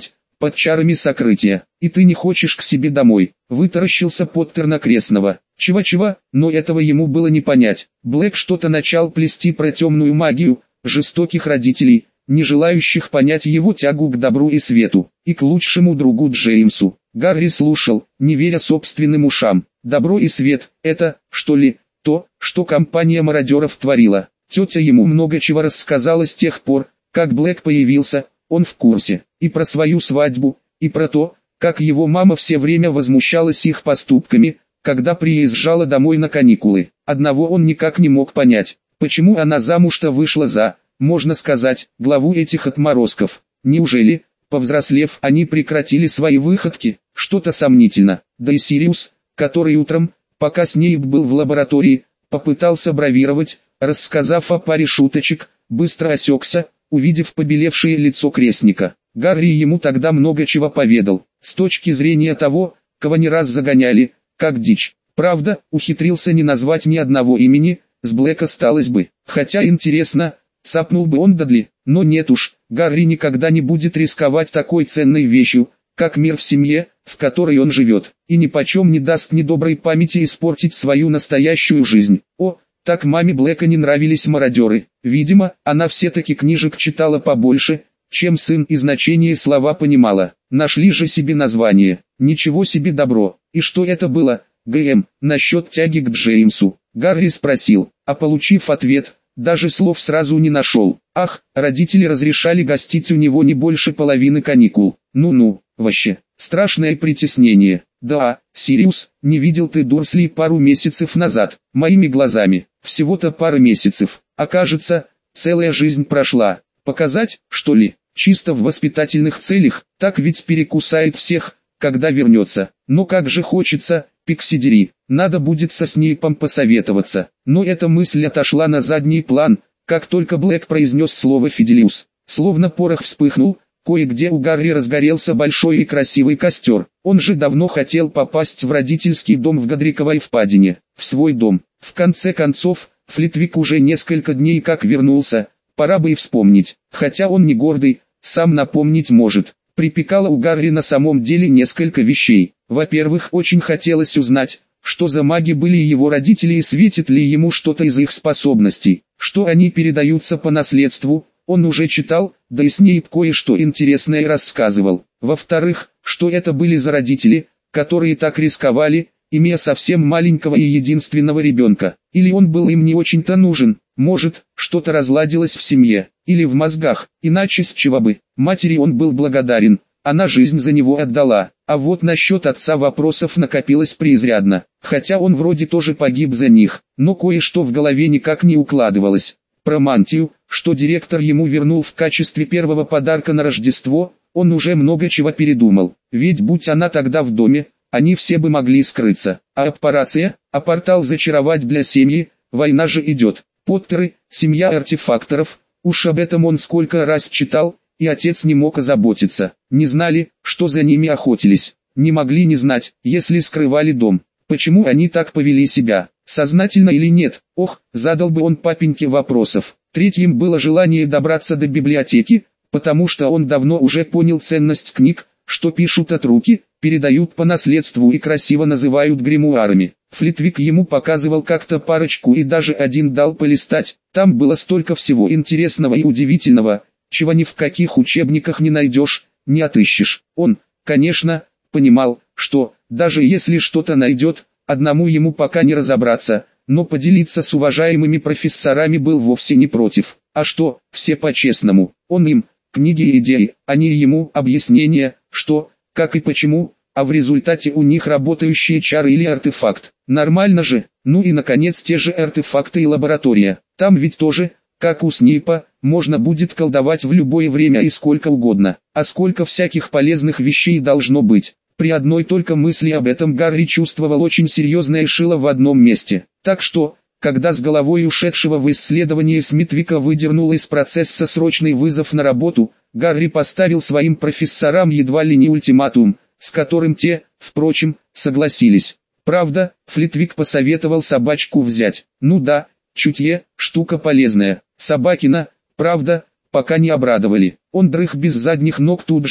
под чарами сокрытия. И ты не хочешь к себе домой. Вытаращился Поттер на крестного. Чего-чего, но этого ему было не понять. Блэк что-то начал плести про темную магию, жестоких родителей, не желающих понять его тягу к добру и свету, и к лучшему другу Джеймсу. Гарри слушал, не веря собственным ушам. Добро и свет – это, что ли, то, что компания мародеров творила. Тетя ему много чего рассказала с тех пор, как Блэк появился, он в курсе, и про свою свадьбу, и про то, как его мама все время возмущалась их поступками, когда приезжала домой на каникулы. Одного он никак не мог понять, почему она замуж-то вышла за, можно сказать, главу этих отморозков. Неужели, повзрослев, они прекратили свои выходки? Что-то сомнительно. Да и Сириус, который утром, пока Снейп был в лаборатории, попытался бравировать, рассказав о паре шуточек, быстро осекся, увидев побелевшее лицо крестника. Гарри ему тогда много чего поведал, с точки зрения того, кого не раз загоняли, как дичь. Правда, ухитрился не назвать ни одного имени, с Блэк осталось бы. Хотя интересно, цапнул бы он Дадли, но нет уж, Гарри никогда не будет рисковать такой ценной вещью, как мир в семье, в которой он живет, и ни почем не даст недоброй памяти испортить свою настоящую жизнь. О, так маме Блэка не нравились мародеры. Видимо, она все-таки книжек читала побольше, чем сын, и значение слова понимала. Нашли же себе название. Ничего себе добро. И что это было, ГМ, насчет тяги к Джеймсу? Гарри спросил, а получив ответ, даже слов сразу не нашел. Ах, родители разрешали гостить у него не больше половины каникул. Ну-ну, вообще, страшное притеснение. Да, Сириус, не видел ты Дурсли пару месяцев назад, моими глазами. Всего-то пара месяцев, а кажется, целая жизнь прошла. Показать, что ли, чисто в воспитательных целях, так ведь перекусает всех, когда вернется. Но как же хочется, Пиксидери, надо будет со Снейпом посоветоваться. Но эта мысль отошла на задний план, как только Блэк произнес слово «Фиделиус». Словно порох вспыхнул, кое-где у Гарри разгорелся большой и красивый костер. Он же давно хотел попасть в родительский дом в Годриковой впадине, в свой дом. В конце концов, Флитвик уже несколько дней как вернулся, пора бы и вспомнить, хотя он не гордый, сам напомнить может. Припекало у Гарри на самом деле несколько вещей. Во-первых, очень хотелось узнать, что за маги были его родители и светит ли ему что-то из их способностей, что они передаются по наследству. Он уже читал, да и Снейп кое-что интересное рассказывал. Во-вторых, что это были за родители, которые так рисковали, имея совсем маленького и единственного ребенка. Или он был им не очень-то нужен, может, что-то разладилось в семье, или в мозгах, иначе с чего бы. Матери он был благодарен, она жизнь за него отдала. А вот насчет отца вопросов накопилось преизрядно, хотя он вроде тоже погиб за них, но кое-что в голове никак не укладывалось. Про мантию, что директор ему вернул в качестве первого подарка на Рождество, он уже много чего передумал, ведь будь она тогда в доме, они все бы могли скрыться. А аппарация, а портал зачаровать для семьи, война же идет. Поттеры, семья артефакторов, уж об этом он сколько раз читал, и отец не мог озаботиться. Не знали, что за ними охотились, не могли не знать, если скрывали дом. Почему они так повели себя, сознательно или нет? Ох, задал бы он папеньке вопросов. Третьим было желание добраться до библиотеки, потому что он давно уже понял ценность книг, что пишут от руки, передают по наследству и красиво называют гримуарами. Флитвик ему показывал как-то парочку и даже один дал полистать. Там было столько всего интересного и удивительного, чего ни в каких учебниках не найдешь, не отыщешь. Он, конечно, понимал, что, даже если что-то найдет, одному ему пока не разобраться, но поделиться с уважаемыми профессорами был вовсе не против. А что, все по-честному, он им, книги и идеи, они ему объяснения, что, как и почему, а в результате у них работающие чары или артефакт. Нормально же. Ну и наконец те же артефакты и лаборатория. Там ведь тоже, как у Снейпа, можно будет колдовать в любое время и сколько угодно. А сколько всяких полезных вещей должно быть. При одной только мысли об этом Гарри чувствовал очень серьезное шило в одном месте. Так что, когда с головой ушедшего в исследование Смитвика выдернул из процесса срочный вызов на работу, Гарри поставил своим профессорам едва ли не ультиматум, с которым те, впрочем, согласились. Правда, Флитвик посоветовал собачку взять. Ну да, чутье, штука полезная. Собакина, правда, пока не обрадовали. Он дрых без задних ног тут же,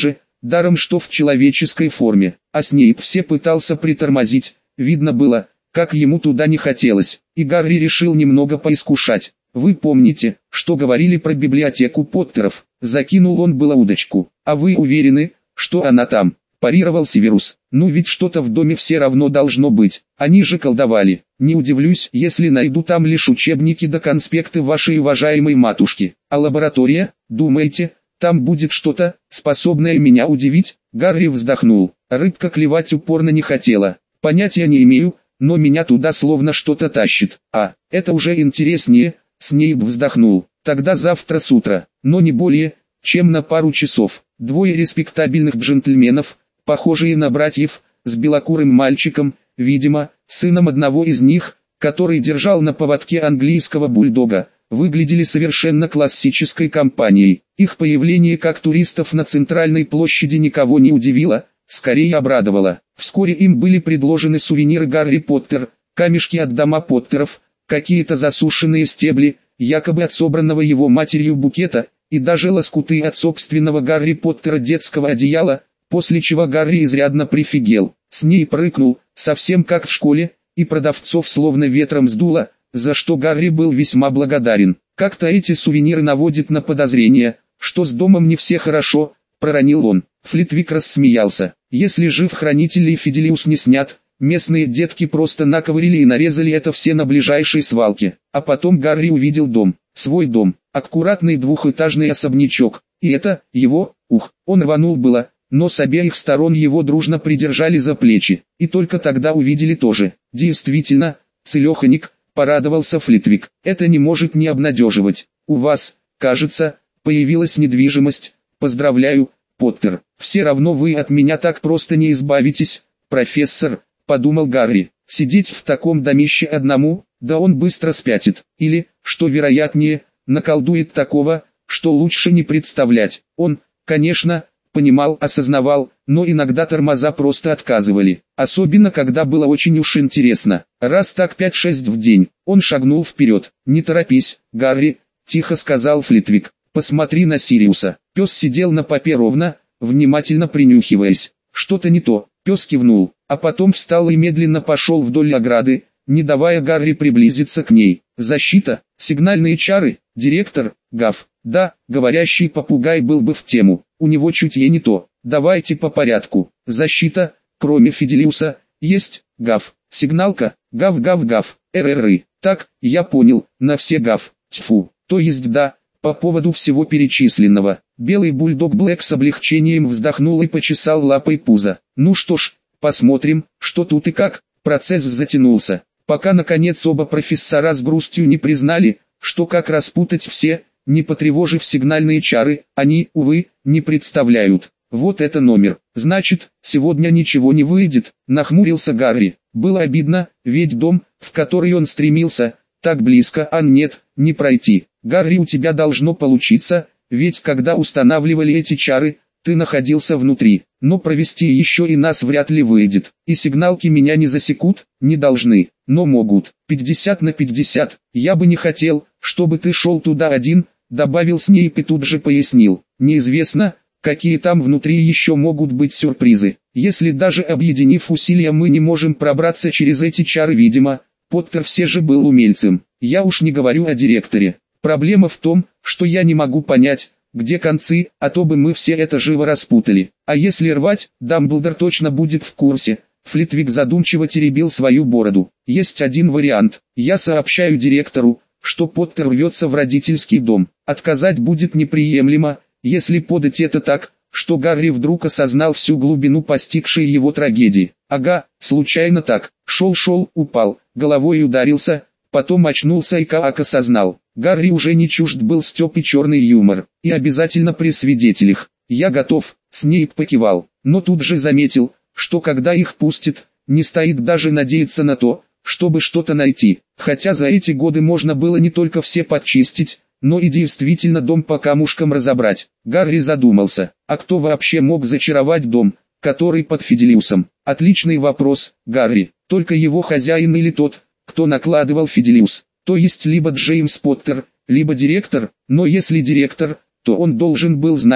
даром что в человеческой форме, а Снейп все пытался притормозить, видно было, как ему туда не хотелось, и Гарри решил немного поискушать. «Вы помните, что говорили про библиотеку Поттеров?» Закинул он было удочку. «А вы уверены, что она там?» Парировал Северус. «Ну ведь что-то в доме все равно должно быть, они же колдовали. Не удивлюсь, если найду там лишь учебники да конспекты вашей уважаемой матушки. А лаборатория, думаете, там будет что-то, способное меня удивить?» Гарри вздохнул. Рыбка клевать упорно не хотела. «Понятия не имею, но меня туда словно что-то тащит. А, это уже интереснее». Снейп вздохнул. «Тогда завтра с утра, но не более, чем на пару часов». Двое респектабельных джентльменов, похожие на братьев, с белокурым мальчиком, видимо, сыном одного из них, который держал на поводке английского бульдога, выглядели совершенно классической компанией. Их появление как туристов на центральной площади никого не удивило, скорее обрадовало. Вскоре им были предложены сувениры Гарри Поттер, камешки от дома Поттеров, какие-то засушенные стебли, якобы от собранного его матерью букета, и даже лоскуты от собственного Гарри Поттера детского одеяла, после чего Гарри изрядно прифигел. Снейп прыгнул, совсем как в школе, и продавцов словно ветром сдуло, за что Гарри был весьма благодарен. «Как-то эти сувениры наводят на подозрение, что с домом не все хорошо», — проронил он. Флитвик рассмеялся. «Если жив хранитель и Фиделиус не снят, местные детки просто наковырили и нарезали это все на ближайшей свалке». А потом Гарри увидел дом, свой дом, аккуратный двухэтажный особнячок, и это, его, ух, он рванул было, но с обеих сторон его дружно придержали за плечи, и только тогда увидели тоже. «Действительно, целеханик», — порадовался Флитвик, — «это не может не обнадеживать. У вас, кажется, появилась недвижимость. Поздравляю, Поттер. Все равно вы от меня так просто не избавитесь, профессор», — подумал Гарри. «Сидеть в таком домище одному, да он быстро спятит, или, что вероятнее, наколдует такого, что лучше не представлять». Он, конечно, понимал, осознавал, но иногда тормоза просто отказывали, особенно когда было очень уж интересно. Раз так пять-шесть в день, он шагнул вперед. «Не торопись, Гарри», — тихо сказал Флитвик, — «посмотри на Сириуса». Пес сидел на попе ровно, внимательно принюхиваясь. «Что-то не то». Пес кивнул, а потом встал и медленно пошел вдоль ограды, не давая Гарри приблизиться к ней. «Защита, сигнальные чары, директор, Гав». Да, говорящий попугай был бы в тему, у него чутье не то. Давайте по порядку. Защита, кроме Фиделиуса, есть, Гав. Сигналка, Гав-Гав-Гав, эр-эр-ы. Так, я понял, на все Гав. Тьфу, то есть да, по поводу всего перечисленного. Белый бульдог Блэк с облегчением вздохнул и почесал лапой пузо. Ну что ж, посмотрим, что тут и как. Процесс затянулся, пока наконец оба профессора с грустью не признали, что как распутать все, не потревожив сигнальные чары, они, увы, не представляют. «Вот это номер. Значит, сегодня ничего не выйдет», — нахмурился Гарри. Было обидно, ведь дом, в который он стремился, так близко, а нет, не пройти. «Гарри, у тебя должно получиться, ведь когда устанавливали эти чары, ты находился внутри, но провести еще и нас вряд ли выйдет. И сигналки меня не засекут, не должны, но могут. пятьдесят на пятьдесят, я бы не хотел, чтобы ты шел туда один», — добавил Снейп и тут же пояснил. «Неизвестно, какие там внутри еще могут быть сюрпризы. Если даже объединив усилия мы не можем пробраться через эти чары, видимо, Поттер все же был умельцем. Я уж не говорю о директоре. Проблема в том, что я не могу понять, где концы, а то бы мы все это живо распутали. А если рвать, Дамблдор точно будет в курсе». Флитвик задумчиво теребил свою бороду. «Есть один вариант. Я сообщаю директору, что Поттер рвется в родительский дом. Отказать будет неприемлемо, если подать это так, что Гарри вдруг осознал всю глубину постигшей его трагедии. Ага, случайно так. Шел-шел, упал, головой ударился, потом очнулся и как осознал. Гарри уже не чужд был стёб и черный юмор, и обязательно при свидетелях. «Я готов», — Снейп покивал, но тут же заметил, что когда их пустят, не стоит даже надеяться на то, чтобы что-то найти. Хотя за эти годы можно было не только все подчистить, но и действительно дом по камушкам разобрать. Гарри задумался, а кто вообще мог зачаровать дом, который под Фиделиусом? Отличный вопрос, Гарри. Только его хозяин или тот, кто накладывал Фиделиус. То есть либо Джеймс Поттер, либо директор, но если директор, то он должен был знать,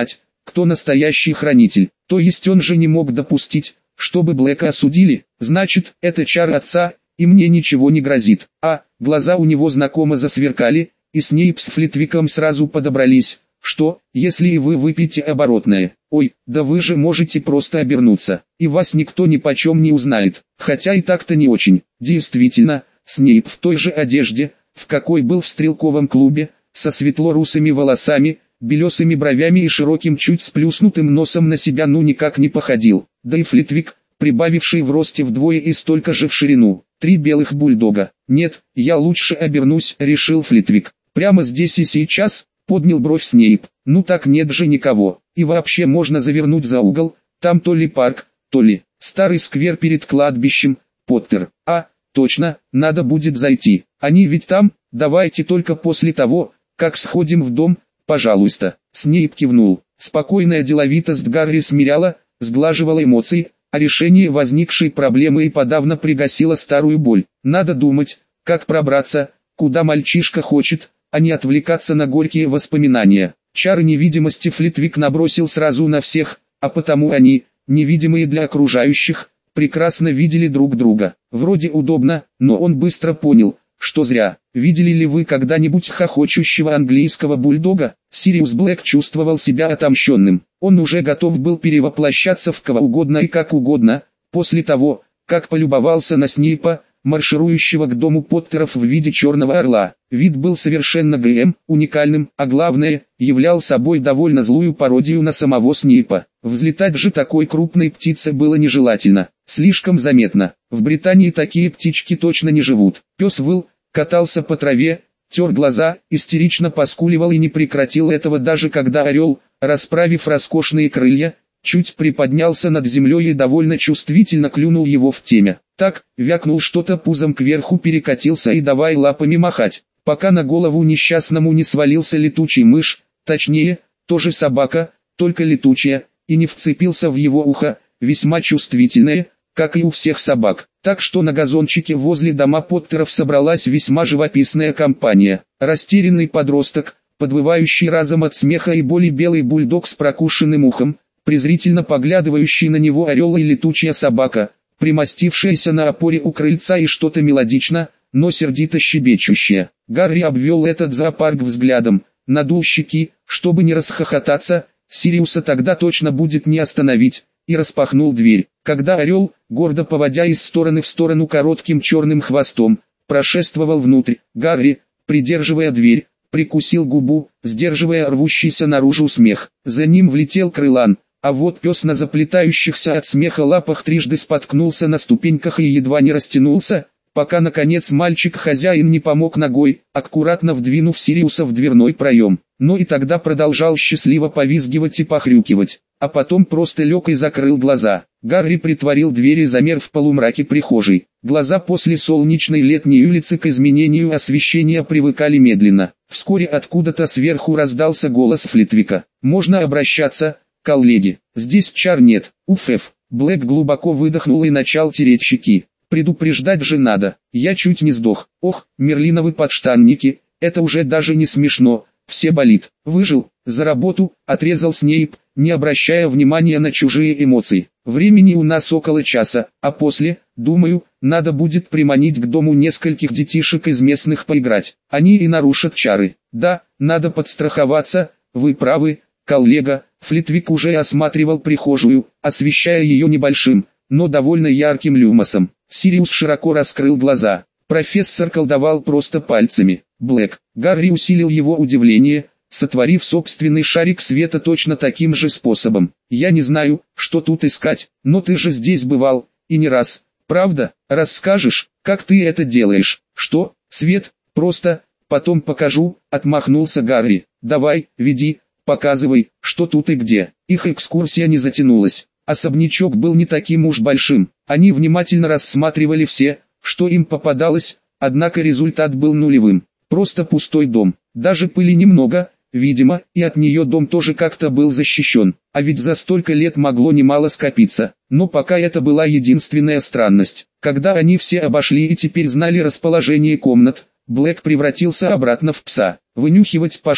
кто настоящий хранитель. То есть он же не мог допустить, чтобы Блэка осудили. Значит, это чар отца, и мне ничего не грозит. А, глаза у него знакомо засверкали, и Снейп с Флитвиком сразу подобрались. Что, если и вы выпьете оборотное? Ой, да вы же можете просто обернуться, и вас никто ни почем не узнает. Хотя и так-то не очень. Действительно, Снейп в той же одежде, в какой был в стрелковом клубе, со светло-русыми волосами, белесыми бровями и широким чуть сплюснутым носом на себя ну никак не походил. Да и Флитвик, прибавивший в росте вдвое и столько же в ширину. Три белых бульдога. Нет, я лучше обернусь, решил Флитвик. Прямо здесь и сейчас, поднял бровь Снейп. Ну так нет же никого. И вообще можно завернуть за угол, там то ли парк, то ли старый сквер перед кладбищем, Поттер. А, точно, надо будет зайти. Они ведь там, давайте только после того, как сходим в дом, пожалуйста. Снейп кивнул. Спокойная деловитость Гарри смиряла, сглаживала эмоции, а решение возникшей проблемы и подавно пригасило старую боль. Надо думать, как пробраться, куда мальчишка хочет, а не отвлекаться на горькие воспоминания. Чары невидимости Флитвик набросил сразу на всех, а потому они, невидимые для окружающих, прекрасно видели друг друга. Вроде удобно, но он быстро понял, что зря. Видели ли вы когда-нибудь хохочущего английского бульдога? Сириус Блэк чувствовал себя отомщенным. Он уже готов был перевоплощаться в кого угодно и как угодно, после того, как полюбовался на Снейпа, марширующего к дому Поттеров в виде черного орла. Вид был совершенно ГМ, уникальным, а главное, являл собой довольно злую пародию на самого Снейпа. Взлетать же такой крупной птице было нежелательно, слишком заметно. В Британии такие птички точно не живут. Пес выл, катался по траве, тер глаза, истерично поскуливал и не прекратил этого даже когда орел, расправив роскошные крылья, чуть приподнялся над землей и довольно чувствительно клюнул его в темя. Так, вякнул что-то пузом кверху, перекатился и давай лапами махать, пока на голову несчастному не свалился летучий мышь, точнее, тоже собака, только летучая, и не вцепился в его ухо, весьма чувствительное, как и у всех собак. Так что на газончике возле дома Поттеров собралась весьма живописная компания. Растерянный подросток, подвывающий разом от смеха и боли белый бульдог с прокушенным ухом, презрительно поглядывающий на него орел и летучая собака, примостившаяся на опоре у крыльца и что-то мелодично, но сердито щебечущее. Гарри обвел этот зоопарк взглядом, надул щеки, чтобы не расхохотаться, Сириуса тогда точно будет не остановить, и распахнул дверь. Когда орел, гордо поводя из стороны в сторону коротким черным хвостом, прошествовал внутрь, Гарри, придерживая дверь, прикусил губу, сдерживая рвущийся наружу смех. За ним влетел Крылан, а вот пес на заплетающихся от смеха лапах трижды споткнулся на ступеньках и едва не растянулся, пока наконец мальчик-хозяин не помог ногой, аккуратно вдвинув Сириуса в дверной проем. Но и тогда продолжал счастливо повизгивать и похрюкивать, а потом просто лег и закрыл глаза. Гарри притворил дверь и замер в полумраке прихожей. Глаза после солнечной летней улицы к изменению освещения привыкали медленно. Вскоре откуда-то сверху раздался голос Флитвика. «Можно обращаться, коллеги, здесь чар нет, уф-эф». Блэк глубоко выдохнул и начал тереть щеки. «Предупреждать же надо, я чуть не сдох. Ох, мерлиновы подштанники, это уже даже не смешно, все болит. Выжил, за работу», — отрезал Снейп, не обращая внимания на чужие эмоции. «Времени у нас около часа, а после, думаю, надо будет приманить к дому нескольких детишек из местных поиграть. Они и нарушат чары. Да, надо подстраховаться, вы правы, коллега». Флитвик уже осматривал прихожую, освещая ее небольшим, но довольно ярким люмосом. Сириус широко раскрыл глаза. Профессор колдовал просто пальцами. Блэк. Гарри усилил его удивление, сотворив собственный шарик света точно таким же способом. «Я не знаю, что тут искать, но ты же здесь бывал, и не раз, правда? Расскажешь, как ты это делаешь?» «Что? Свет? Просто, потом покажу», — отмахнулся Гарри. «Давай, веди, показывай, что тут и где». Их экскурсия не затянулась. Особнячок был не таким уж большим. Они внимательно рассматривали все, что им попадалось, однако результат был нулевым. Просто пустой дом. Даже пыли немного, видимо, и от нее дом тоже как-то был защищен. А ведь за столько лет могло немало скопиться. Но пока это была единственная странность. Когда они все обошли и теперь знали расположение комнат, Блэк превратился обратно в пса. «Вынюхивать пошел»,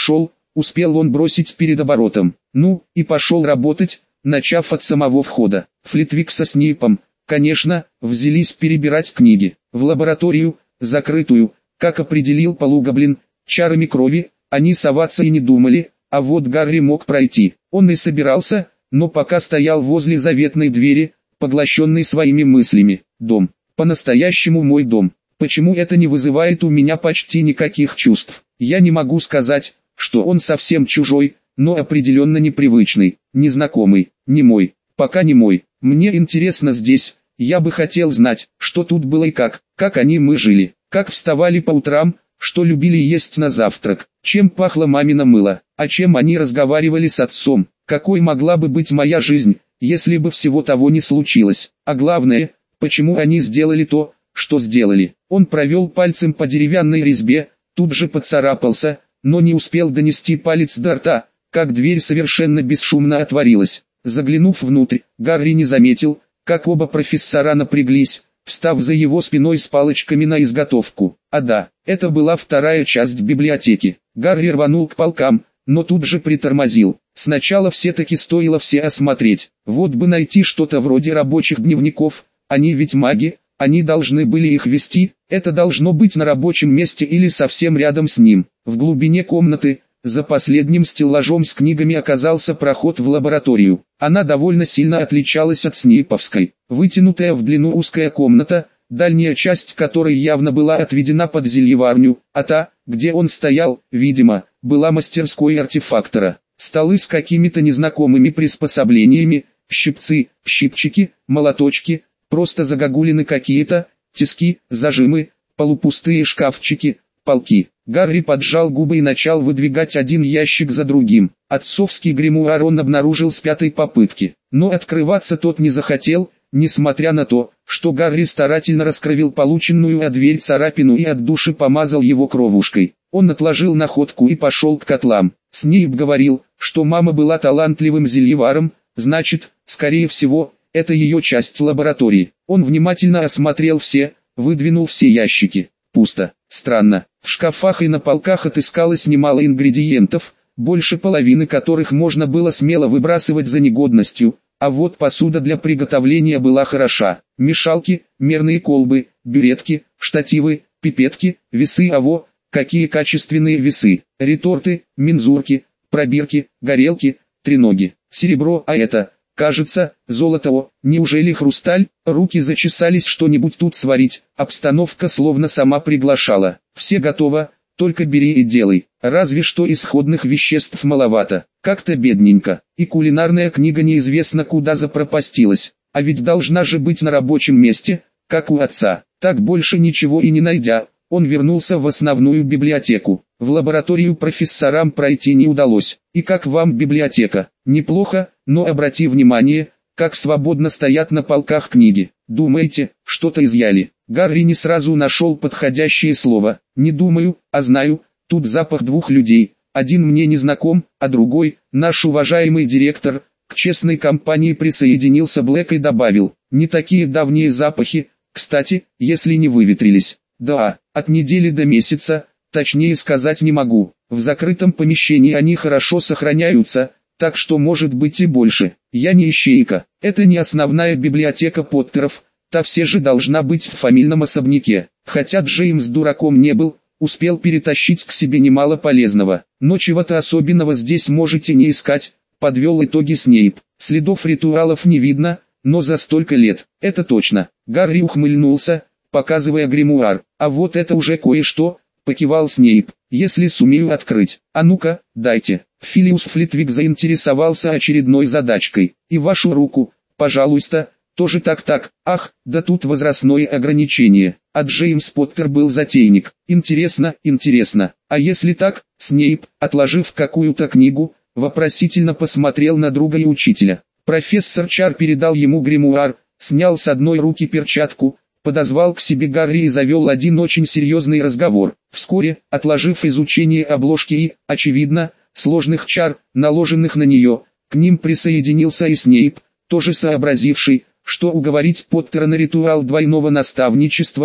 успел он бросить перед оборотом. Ну, и пошел работать, начав от самого входа. Флитвик со Снейпом, конечно, взялись перебирать книги. В лабораторию, закрытую, как определил полугоблин, чарами крови, они соваться и не думали, а вот Гарри мог пройти. Он и собирался, но пока стоял возле заветной двери, поглощенный своими мыслями. Дом. По-настоящему мой дом. Почему это не вызывает у меня почти никаких чувств? Я не могу сказать, что он совсем чужой, но определенно непривычный, незнакомый, не мой, пока не мой. Мне интересно здесь, я бы хотел знать, что тут было и как, как они мы жили, как вставали по утрам, что любили есть на завтрак, чем пахло мамино мыло, о чем они разговаривали с отцом, какой могла бы быть моя жизнь, если бы всего того не случилось, а главное, почему они сделали то, что сделали. Он провел пальцем по деревянной резьбе, тут же поцарапался, но не успел донести палец до рта, как дверь совершенно бесшумно отворилась. Заглянув внутрь, Гарри не заметил, как оба профессора напряглись, встав за его спиной с палочками на изготовку. А да, это была вторая часть библиотеки. Гарри рванул к полкам, но тут же притормозил. Сначала все-таки стоило все осмотреть. Вот бы найти что-то вроде рабочих дневников, они ведь маги, они должны были их вести, это должно быть на рабочем месте или совсем рядом с ним. В глубине комнаты, за последним стеллажом с книгами оказался проход в лабораторию. Она довольно сильно отличалась от Снейповской. Вытянутая в длину узкая комната, дальняя часть которой явно была отведена под зельеварню, а та, где он стоял, видимо, была мастерской артефактора. Столы с какими-то незнакомыми приспособлениями, щипцы, щипчики, молоточки, просто загогулины какие-то, тиски, зажимы, полупустые шкафчики, полки. Гарри поджал губы и начал выдвигать один ящик за другим. Отцовский гримуар он обнаружил с пятой попытки, но открываться тот не захотел, несмотря на то, что Гарри старательно раскровил полученную от дверь царапину и от души помазал его кровушкой. Он отложил находку и пошел к котлам. Снейп говорил, что мама была талантливым зельеваром, значит, скорее всего, это ее часть лаборатории. Он внимательно осмотрел все, выдвинул все ящики. Пусто. Странно. В шкафах и на полках отыскалось немало ингредиентов, больше половины которых можно было смело выбрасывать за негодностью, а вот посуда для приготовления была хороша. Мешалки, мерные колбы, бюретки, штативы, пипетки, весы, а во, какие качественные весы, реторты, мензурки, пробирки, горелки, треноги, серебро, а это... Кажется, золото, о, неужели хрусталь? Руки зачесались что-нибудь тут сварить, обстановка словно сама приглашала. Все готово, только бери и делай. Разве что исходных веществ маловато, как-то бедненько. И кулинарная книга неизвестно куда запропастилась, а ведь должна же быть на рабочем месте, как у отца. Так больше ничего и не найдя, он вернулся в основную библиотеку. В лабораторию профессорам пройти не удалось. И как вам библиотека? Неплохо, но обрати внимание, как свободно стоят на полках книги. Думаете, что-то изъяли? Гарри не сразу нашел подходящее слово. Не думаю, а знаю, тут запах двух людей. Один мне не знаком, а другой, наш уважаемый директор, к честной компании присоединился Блэк и добавил, не такие давние запахи, кстати, если не выветрились. Да, от недели до месяца, точнее сказать не могу. В закрытом помещении они хорошо сохраняются, так что может быть и больше. Я не ищейка, это не основная библиотека Поттеров, та все же должна быть в фамильном особняке. Хотя Джеймс дураком не был, успел перетащить к себе немало полезного. Но чего-то особенного здесь можете не искать, подвел итоги Снейп. Следов ритуалов не видно, но за столько лет, это точно. Гарри ухмыльнулся, показывая гримуар. А вот это уже кое-что, покивал Снейп. Если сумею открыть. А ну-ка, дайте. Филиус Флитвик заинтересовался очередной задачкой. И вашу руку, пожалуйста, тоже так-так. Ах, да тут возрастное ограничение. А Джеймс Поттер был затейник. Интересно, интересно. А если так? Снейп, отложив какую-то книгу, вопросительно посмотрел на друга и учителя. Профессор Чар передал ему гримуар, снял с одной руки перчатку, подозвал к себе Гарри и завел один очень серьезный разговор. Вскоре, отложив изучение обложки и, очевидно, сложных чар, наложенных на нее, к ним присоединился и Снейп, тоже сообразивший, что уговорить Поттера на ритуал двойного наставничества,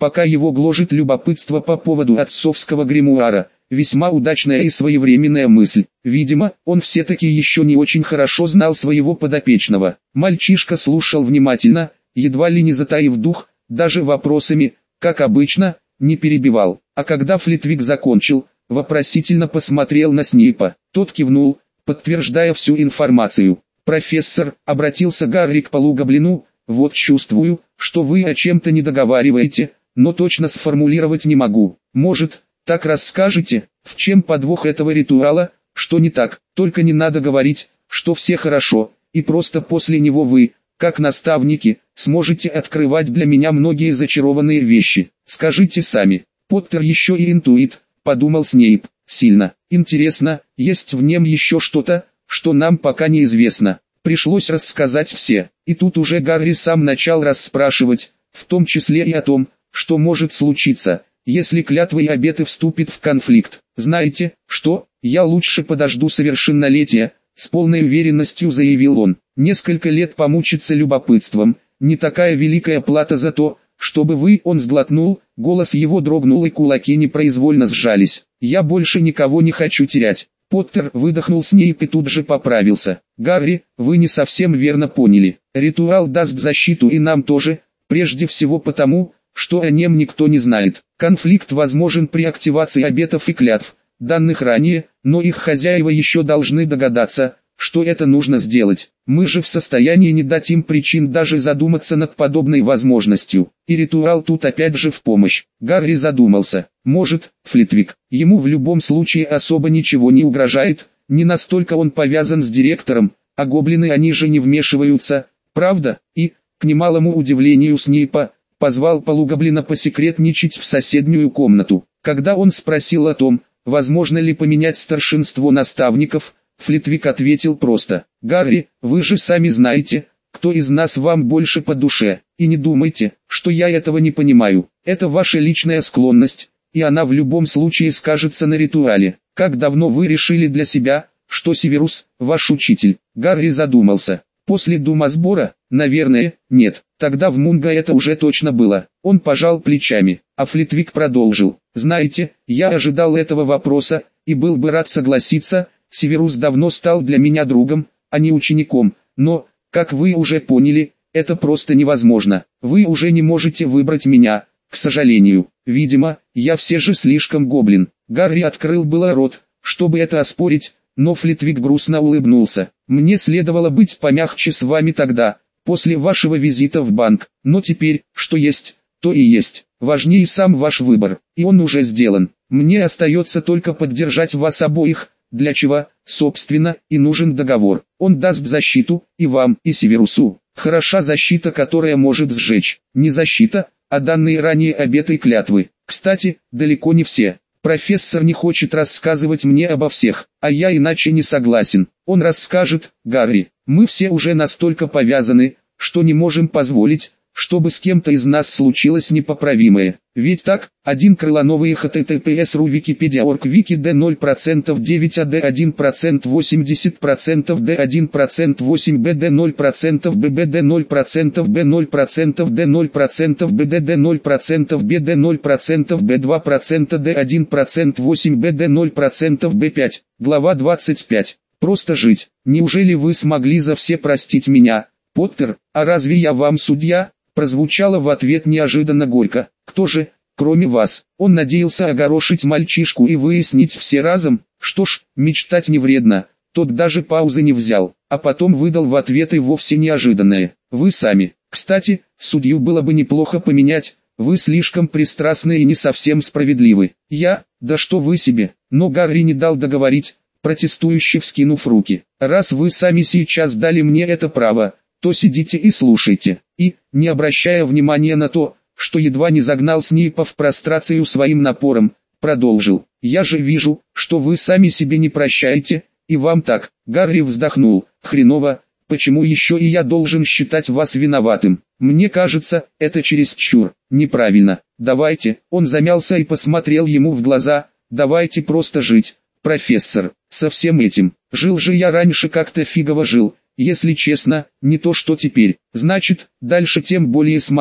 пока его гложет любопытство по поводу отцовского гримуара. Весьма удачная и своевременная мысль. Видимо, он все-таки еще не очень хорошо знал своего подопечного. Мальчишка слушал внимательно, едва ли не затаив дух, даже вопросами, как обычно, не перебивал. А когда Флитвик закончил, вопросительно посмотрел на Снейпа. Тот кивнул, подтверждая всю информацию. «Профессор», — обратился Гарри к полугоблину, — «вот чувствую, что вы о чем-то не договариваете, но точно сформулировать не могу. Может, так расскажете, в чем подвох этого ритуала, что не так, только не надо говорить, что все хорошо, и просто после него вы, как наставники, сможете открывать для меня многие зачарованные вещи. Скажите сами». «Поттер еще и интуит», — подумал Снейп. «Сильно. Интересно, есть в нем еще что-то, что нам пока неизвестно». Пришлось рассказать все, и тут уже Гарри сам начал расспрашивать, в том числе и о том, что может случиться, если клятва и обеты вступит в конфликт. «Знаете, что, я лучше подожду совершеннолетия», — с полной уверенностью заявил он. «Несколько лет помучиться любопытством, не такая великая плата за то, чтобы вы...» Он сглотнул, голос его дрогнул и кулаки непроизвольно сжались. «Я больше никого не хочу терять». Поттер выдохнул Снейп и тут же поправился. «Гарри, вы не совсем верно поняли. Ритуал даст защиту и нам тоже, прежде всего потому, что о нем никто не знает. Конфликт возможен при активации обетов и клятв, данных ранее, но их хозяева еще должны догадаться, что это нужно сделать. Мы же в состоянии не дать им причин даже задуматься над подобной возможностью. И ритуал тут опять же в помощь». Гарри задумался. Может, Флитвик, ему в любом случае особо ничего не угрожает, не настолько он повязан с директором, а гоблины они же не вмешиваются, правда? И, к немалому удивлению Снейпа, позвал полугоблина посекретничать в соседнюю комнату. Когда он спросил о том, возможно ли поменять старшинство наставников, Флитвик ответил просто: «Гарри, вы же сами знаете, кто из нас вам больше по душе, и не думайте, что я этого не понимаю. Это ваша личная склонность, и она в любом случае скажется на ритуале. Как давно вы решили для себя, что Северус – ваш учитель?» Гарри задумался. После думосбора, наверное, нет. Тогда в Мунго это уже точно было. Он пожал плечами, а Флитвик продолжил. «Знаете, я ожидал этого вопроса, и был бы рад согласиться, Северус давно стал для меня другом, а не учеником, но, как вы уже поняли, это просто невозможно. Вы уже не можете выбрать меня, к сожалению. Видимо, я все же слишком гоблин». Гарри открыл было рот, чтобы это оспорить, но Флитвик грустно улыбнулся. «Мне следовало быть помягче с вами тогда, после вашего визита в банк, но теперь, что есть, то и есть. Важнее сам ваш выбор, и он уже сделан. Мне остается только поддержать вас обоих, для чего, собственно, и нужен договор. Он даст защиту, и вам, и Северусу. Хороша защита, которая может сжечь. Не защита, а данные ранее обеты и клятвы. Кстати, далеко не все. Профессор не хочет рассказывать мне обо всех, а я иначе не согласен. Он расскажет: Гарри, мы все уже настолько повязаны, что не можем позволить, чтобы с кем-то из нас случилось непоправимое. Ведь так, один крылановый эйч ти ти пи эс ру Википедия точка орг вики д ноль процентов девять а д один процент восемьдесят процентов д один процент восемь бэ д ноль процентов бэ бэ д ноль процентов бэ ноль процентов д ноль процентов бэ д д ноль процентов бэ д ноль процентов бэ два процента д один процент восемь бэ д ноль процентов бэ пять. Глава двадцать пять. Просто жить. Неужели вы смогли за все простить меня, Поттер? А разве я вам судья? Прозвучало в ответ неожиданно горько. Кто же, кроме вас? Он надеялся огорошить мальчишку и выяснить все разом. Что ж, мечтать не вредно. Тот даже паузы не взял, а потом выдал в ответ и вовсе неожиданное. Вы сами. Кстати, судью было бы неплохо поменять. Вы слишком пристрастны и не совсем справедливы. Я? Да что вы себе? Но Гарри не дал договорить, протестующе вскинув руки. Раз вы сами сейчас дали мне это право, то сидите и слушайте. И, не обращая внимания на то, что едва не загнал Снейпа в прострацию своим напором, продолжил. «Я же вижу, что вы сами себе не прощаете, и вам так». Гарри вздохнул. «Хреново, почему еще и я должен считать вас виноватым? Мне кажется, это чересчур, неправильно. Давайте». Он замялся и посмотрел ему в глаза. «Давайте просто жить, профессор, со всем этим. Жил же я раньше как-то фигово жил. Если честно, не то что теперь. Значит, дальше тем более смогу.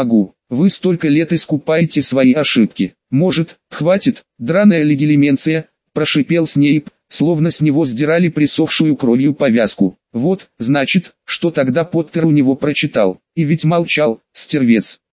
Вы столько лет искупаете свои ошибки. Может, хватит, драная легилименция, прошипел Снейп, словно с него сдирали присохшую кровью повязку. Вот, значит, что тогда Поттер у него прочитал. И ведь молчал, стервец.